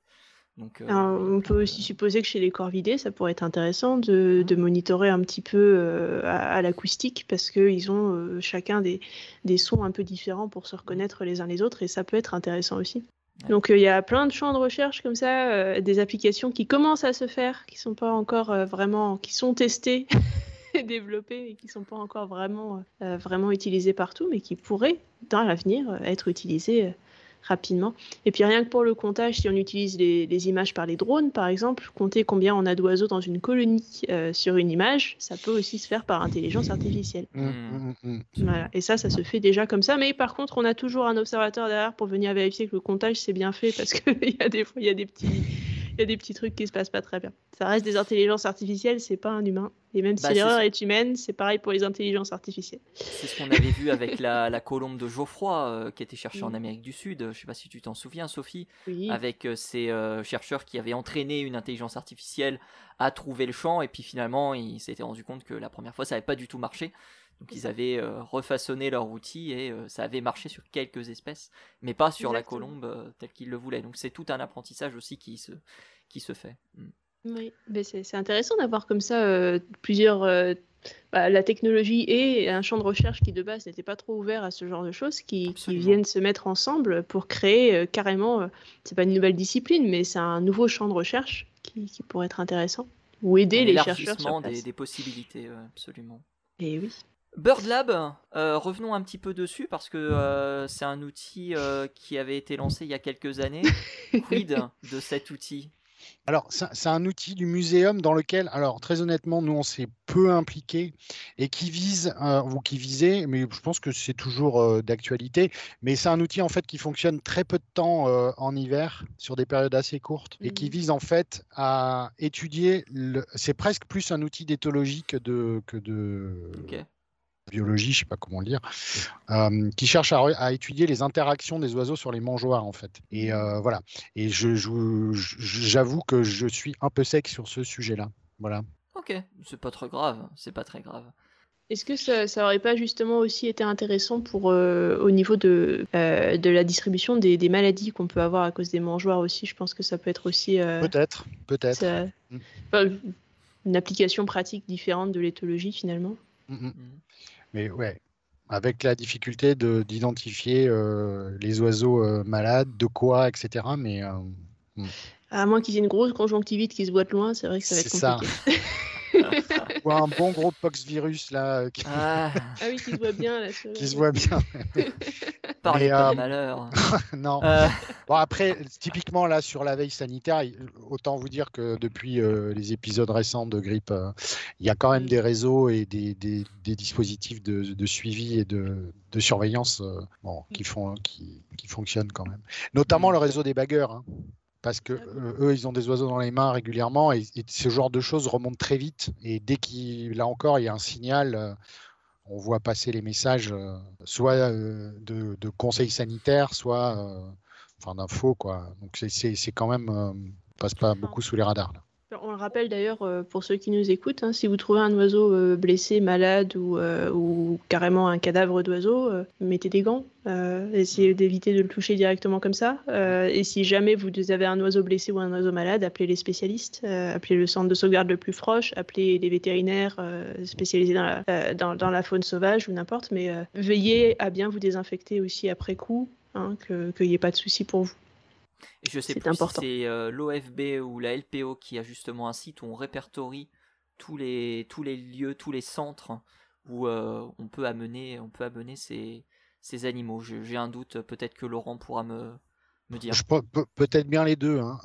Donc, euh, Alors, il y a on plein peut de- aussi supposer que chez les corvidés, ça pourrait être intéressant de, de monitorer un petit peu euh, à, à l'acoustique parce qu'ils ont euh, chacun des, des sons un peu différents pour se reconnaître les uns les autres et ça peut être intéressant aussi. Ouais. Donc euh, il y a plein de champs de recherche comme ça, euh, des applications qui commencent à se faire, qui sont pas encore euh, vraiment, qui sont testées et développées et qui sont pas encore vraiment, euh, vraiment utilisées partout, mais qui pourraient dans l'avenir euh, être utilisées euh, rapidement. Et puis rien que pour le comptage, si on utilise les, les images par les drones, par exemple, compter combien on a d'oiseaux dans une colonie euh, sur une image, ça peut aussi se faire par intelligence artificielle. Mmh, Hmm. mmh, mmh. Voilà. Et ça, ça se fait déjà comme ça. Mais par contre, on a toujours un observateur derrière pour venir vérifier que le comptage s'est bien fait parce qu'il y a des fois, il y a des petits, il y a des petits trucs qui se passent pas très bien. Ça reste des intelligences artificielles, c'est pas un humain. Et même si Bah, c'est l'erreur ce- est humaine, c'est pareil pour les intelligences artificielles. C'est ce qu'on avait vu avec la, la colombe de Geoffroy euh, qui était cherchée en Mm. Amérique du Sud. Je sais pas si tu t'en souviens, Sophie, Oui. avec euh, ces euh, chercheurs qui avaient entraîné une intelligence artificielle à trouver le champ, et puis finalement, ils s'étaient rendu compte que la première fois, ça n'avait pas du tout marché. Donc C'est ils ça. avaient euh, refaçonné leur outil et euh, ça avait marché sur quelques espèces, mais pas sur la Exactement. colombe euh, telle qu'ils le voulaient. Donc c'est tout un apprentissage aussi qui se, qui se fait. Mm. Oui, mais c'est c'est intéressant d'avoir comme ça euh, plusieurs. euh, bah, la technologie et un champ de recherche qui de base n'était pas trop ouvert à ce genre de choses, qui, qui Absolument. viennent se mettre ensemble pour créer euh, carrément. euh, c'est pas une nouvelle discipline, mais c'est un nouveau champ de recherche qui, qui pourrait être intéressant ou aider Un les chercheurs sur élargissement place. des, des possibilités, ouais, absolument. Et oui. Bird Lab, euh, revenons un petit peu dessus parce que euh, c'est un outil euh, qui avait été lancé il y a quelques années. Quid de cet outil? Alors, c'est c'est un outil du muséum dans lequel, alors très honnêtement, nous on s'est peu impliqués et qui vise, euh, ou qui visait, mais je pense que c'est toujours euh, d'actualité, mais c'est un outil en fait qui fonctionne très peu de temps euh, en hiver, sur des périodes assez courtes, et qui Mhm. vise en fait à étudier, le... c'est presque plus un outil d'éthologie que de, que de Ok. biologie, je sais pas comment le dire, euh, qui cherche à, re- à étudier les interactions des oiseaux sur les mangeoires en fait. Et euh, voilà. Et je, je- je- j'avoue que je suis un peu sec sur ce sujet-là. Voilà. Ok, c'est pas très grave, c'est pas très grave. Est-ce que ça, ça aurait pas justement aussi été intéressant pour euh, au niveau de, euh, de la distribution des, des maladies qu'on peut avoir à cause des mangeoires aussi? Je pense que ça peut être aussi euh, Peut-être, peut-être. ça- Mm, enfin, une application pratique différente de l'éthologie finalement. mm, mm. Mhm. Mais ouais. Avec la difficulté de, d'identifier euh, les oiseaux euh, malades, de quoi, et cetera. Mais euh, mm. À moins qu'ils aient une grosse conjonctivite qui se voit de loin, c'est vrai que ça va être c'est ça. compliqué. Ou un bon gros poxvirus là, euh, qui, Ah, Ah oui, qui se voit bien là. Sur qui se le- voit bien. parlez Mais, pas euh, de malheur. non. Euh, Bon, après, typiquement, là, sur la veille sanitaire, il- autant vous dire que depuis euh, les épisodes récents de grippe, euh, il y a quand même Mm. des réseaux et des, des- des dispositifs de, de suivi et de, de surveillance euh, bon, qui, font, qui, qui fonctionnent quand même. Notamment Mm. le réseau des bagueurs, hein, parce que Ah bon. euh, eux, ils ont des oiseaux dans les mains régulièrement et, et ce genre de choses remonte très vite. Et dès qu'il, là encore, il y a un signal. euh, on voit passer les messages, euh, soit euh, de, de conseils sanitaires, soit euh, enfin, d'infos, quoi. Donc c'est, c'est, c'est quand même euh, passe pas beaucoup sous les radars. Là. On le rappelle d'ailleurs euh, pour ceux qui nous écoutent, hein, si vous trouvez un oiseau euh, blessé, malade ou, euh, ou carrément un cadavre d'oiseau, euh, mettez des gants, euh, essayez d'éviter de le toucher directement comme ça. Euh, et si jamais vous avez un oiseau blessé ou un oiseau malade, appelez les spécialistes, euh, appelez le centre de sauvegarde le plus proche, appelez les vétérinaires euh, spécialisés dans la, euh, dans, dans la faune sauvage ou n'importe, mais euh, veillez à bien vous désinfecter aussi après coup, hein, que- qu'il n'y ait pas de souci pour vous. Et je sais C'est plus important. si c'est euh, l'O F B ou la L P O qui a justement un site où on répertorie tous les, tous les lieux, tous les centres où euh, on peut amener, on peut amener ces, ces animaux. Je- J'ai un doute, peut-être que Laurent pourra me, me dire. Je peux, peut- peut-être bien les deux. Hein.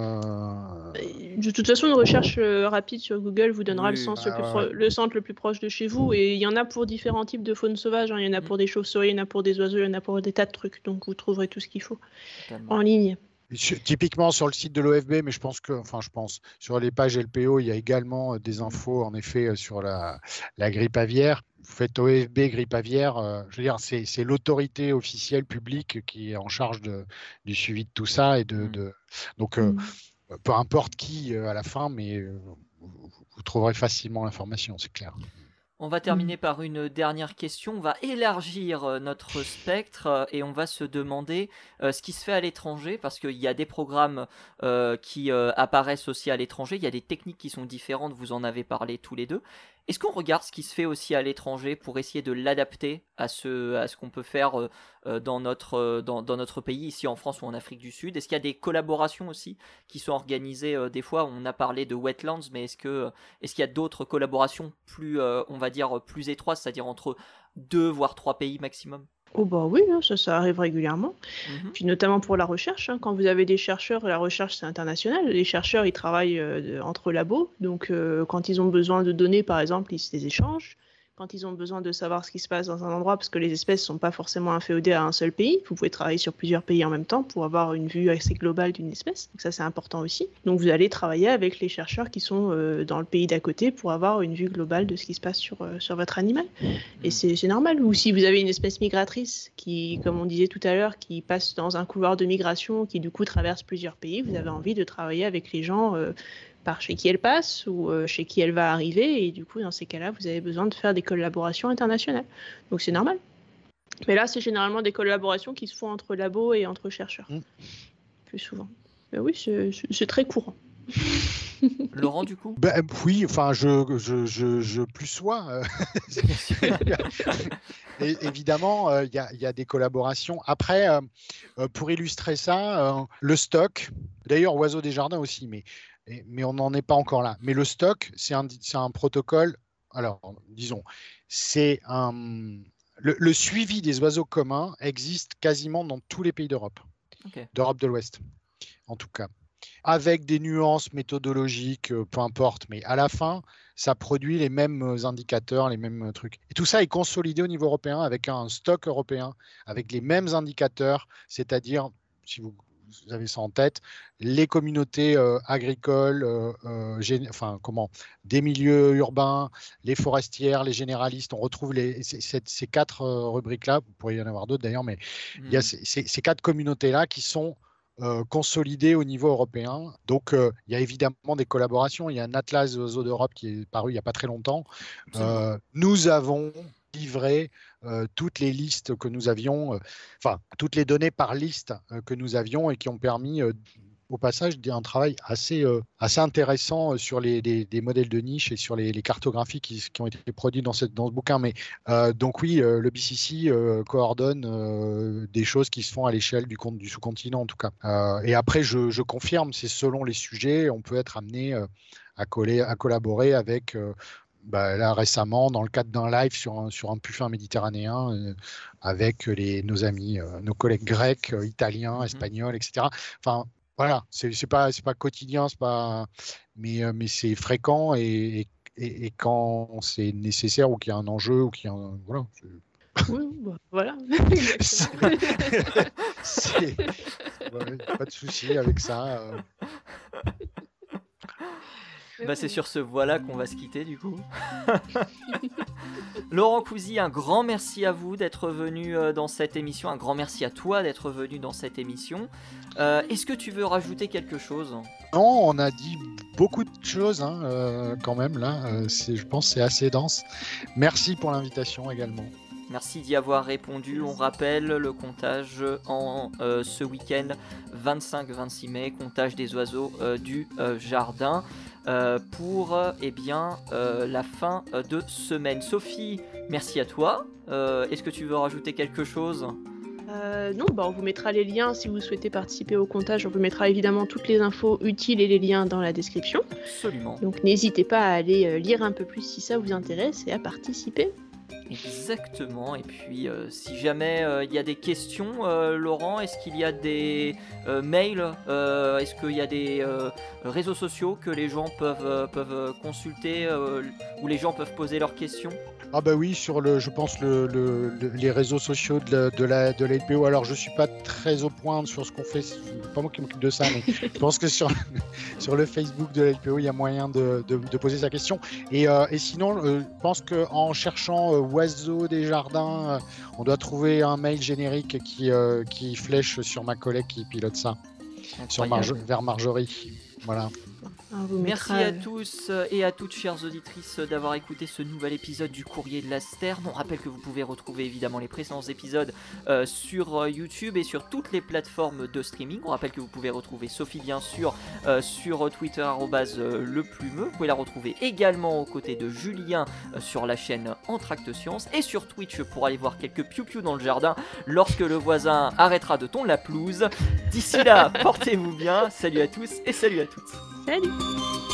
Euh, De toute façon, une recherche euh, rapide sur Google vous donnera le, Oui, sens ouais, le, plus ouais, pro- ouais. le centre le plus proche de chez vous. Et il y en a pour différents types de faune sauvage, hein. Il y en a Mm. pour des chauves-souris, il y en a pour des oiseaux, il y en a pour des tas de trucs. Donc vous trouverez tout ce qu'il faut totalement. en ligne. Sur- Typiquement sur le site de l'O F B, mais je pense que, enfin, je pense, sur les pages L P O, il y a également euh, des infos, en effet, euh, sur la, la grippe aviaire. Vous faites O F B grippe aviaire, euh, je veux dire, c'est, c'est l'autorité officielle publique qui est en charge de, du suivi de tout ça. Et de, Mm. de... Donc, euh, Mm. peu importe qui euh, à la fin, mais euh, vous, vous trouverez facilement l'information, c'est clair. On va terminer par une dernière question. On va élargir euh, notre spectre euh, et on va se demander euh, ce qui se fait à l'étranger, parce qu'il y a des programmes euh, qui euh, apparaissent aussi à l'étranger. Il y a des techniques qui sont différentes, vous en avez parlé tous les deux. Est-ce qu'on regarde ce qui se fait aussi à l'étranger pour essayer de l'adapter à ce, à ce qu'on peut faire euh, euh, dans, notre, euh, dans, dans notre pays, ici en France ou en Afrique du Sud? Est-ce qu'il y a des collaborations aussi qui sont organisées euh, des fois? On a parlé de Wetlands, mais est-ce, que, est-ce qu'il y a d'autres collaborations plus, euh, on va dire, plus étroites, c'est-à-dire entre deux voire trois pays maximum? Oh bah oui, hein, ça, ça arrive régulièrement. Mhm. Puis notamment pour la recherche, hein, quand vous avez des chercheurs, la recherche c'est international, les chercheurs ils travaillent euh, entre labos, donc euh, quand ils ont besoin de données par exemple, ils se les échangent. Quand ils ont besoin de savoir ce qui se passe dans un endroit, parce que les espèces ne sont pas forcément inféodées à un seul pays, vous pouvez travailler sur plusieurs pays en même temps pour avoir une vue assez globale d'une espèce, donc ça c'est important aussi. Donc vous allez travailler avec les chercheurs qui sont euh, dans le pays d'à côté pour avoir une vue globale de ce qui se passe sur, euh, sur votre animal. Et c'est, c'est normal. Ou si vous avez une espèce migratrice qui, comme on disait tout à l'heure, qui passe dans un couloir de migration, qui du coup traverse plusieurs pays, vous avez envie de travailler avec les gens euh, par chez qui elle passe ou euh, chez qui elle va arriver, et du coup dans ces cas-là vous avez besoin de faire des collaborations internationales, donc c'est normal. Mais là c'est généralement des collaborations qui se font entre labos et entre chercheurs, mmh. plus souvent. Mais oui, c'est, c'est très courant. Laurent, du coup? Ben, oui, enfin, je, je, je, je plus sois. Et, évidemment, il euh, y, y a des collaborations. Après, euh, pour illustrer ça, euh, le stock, d'ailleurs, Oiseaux des Jardins aussi, mais, mais on n'en est pas encore là. Mais le stock, c'est un, c'est un protocole. Alors, disons, c'est un. Le, le suivi des oiseaux communs existe quasiment dans tous les pays d'Europe, okay. d'Europe de l'Ouest, en tout cas. Avec des nuances méthodologiques, peu importe, mais à la fin, ça produit les mêmes indicateurs, les mêmes trucs. Et tout ça est consolidé au niveau européen avec un stock européen, avec les mêmes indicateurs, c'est-à-dire, si vous, vous avez ça en tête, les communautés euh, agricoles, euh, euh, gén- enfin, comment, des milieux urbains, les forestières, les généralistes, on retrouve les, ces, ces, ces quatre euh, rubriques-là, vous pourriez y en avoir d'autres d'ailleurs, mais il mmh. y a ces, ces, ces quatre communautés-là qui sont Euh, consolidé au niveau européen. Donc, il euh, y a évidemment des collaborations. Il y a un atlas des oiseaux d'Europe qui est paru il n'y a pas très longtemps. Euh, nous avons livré euh, toutes les listes que nous avions, enfin, euh, toutes les données par liste euh, que nous avions et qui ont permis euh, au passage un travail assez, euh, assez intéressant sur les, les, les modèles de niche et sur les, les cartographies qui, qui ont été produits dans, cette, dans ce bouquin. Mais euh, donc oui, euh, le B C C euh, coordonne euh, des choses qui se font à l'échelle du, du sous-continent en tout cas. Euh, et après, je, je confirme, c'est selon les sujets, on peut être amené euh, à, coller, à collaborer avec... Euh, Bah, là récemment dans le cadre d'un live sur un, sur un puffin méditerranéen euh, avec les, nos amis, euh, nos collègues grecs, euh, italiens, mm-hmm. espagnols, et cetera. Enfin, voilà, c'est, c'est pas c'est pas quotidien, c'est pas, mais mais c'est fréquent et, et, et quand c'est nécessaire ou qu'il y a un enjeu ou qu'il y a un, voilà. C'est... Oui, bah, voilà. c'est, c'est, ouais, pas de souci avec ça. Euh... Bah c'est sur ce voilà qu'on va se quitter du coup. Laurent Cousy, un grand merci à vous d'être venu dans cette émission, un grand merci à toi d'être venu dans cette émission. Euh, est-ce que tu veux rajouter quelque chose ? Non, on a dit beaucoup de choses hein, euh, quand même là, euh, c'est, je pense que c'est assez dense. Merci pour l'invitation également. Merci d'y avoir répondu. On rappelle le comptage en euh, ce week-end vingt-cinq vingt-six mai, comptage des oiseaux euh, du euh, jardin euh, pour euh, eh bien, euh, la fin de semaine. Sophie, merci à toi. Euh, est-ce que tu veux rajouter quelque chose ? Euh, non, bah on vous mettra les liens si vous souhaitez participer au comptage. On vous mettra évidemment toutes les infos utiles et les liens dans la description. Absolument. Donc n'hésitez pas à aller lire un peu plus si ça vous intéresse et à participer. Exactement, et puis euh, si jamais il euh, y a des questions, euh, Laurent, est-ce qu'il y a des euh, mails, euh, est-ce qu'il y a des euh, réseaux sociaux que les gens peuvent, euh, peuvent consulter, euh, où les gens peuvent poser leurs questions ? Ah bah oui, sur le, je pense le, le, le, les réseaux sociaux de la, de la, de la L P O. Alors je suis pas très au point sur ce qu'on fait, c'est pas moi qui m'occupe de ça, mais je pense que sur, sur le Facebook de la L P O, il y a moyen de, de, de poser sa question. Et, euh, et sinon, euh, je pense qu'en cherchant euh, Oiseaux des Jardins, euh, on doit trouver un mail générique qui, euh, qui flèche sur ma collègue qui pilote ça, sur Marge- vers Marjorie. Voilà. On vous Merci mettra, à euh, tous euh, et à toutes, chères auditrices, euh, d'avoir écouté ce nouvel épisode du Courrier de la Sterne. On rappelle que vous pouvez retrouver évidemment les précédents épisodes euh, sur euh, YouTube et sur toutes les plateformes de streaming. On rappelle que vous pouvez retrouver Sophie, bien sûr, euh, sur Twitter, arobase euh, le plumeux. Vous pouvez la retrouver également aux côtés de Julien euh, sur la chaîne Entracte Science et sur Twitch pour aller voir quelques piou-piou dans le jardin lorsque le voisin arrêtera de tondre la pelouse. D'ici là, portez-vous bien. Salut à tous et salut à toutes. Salut!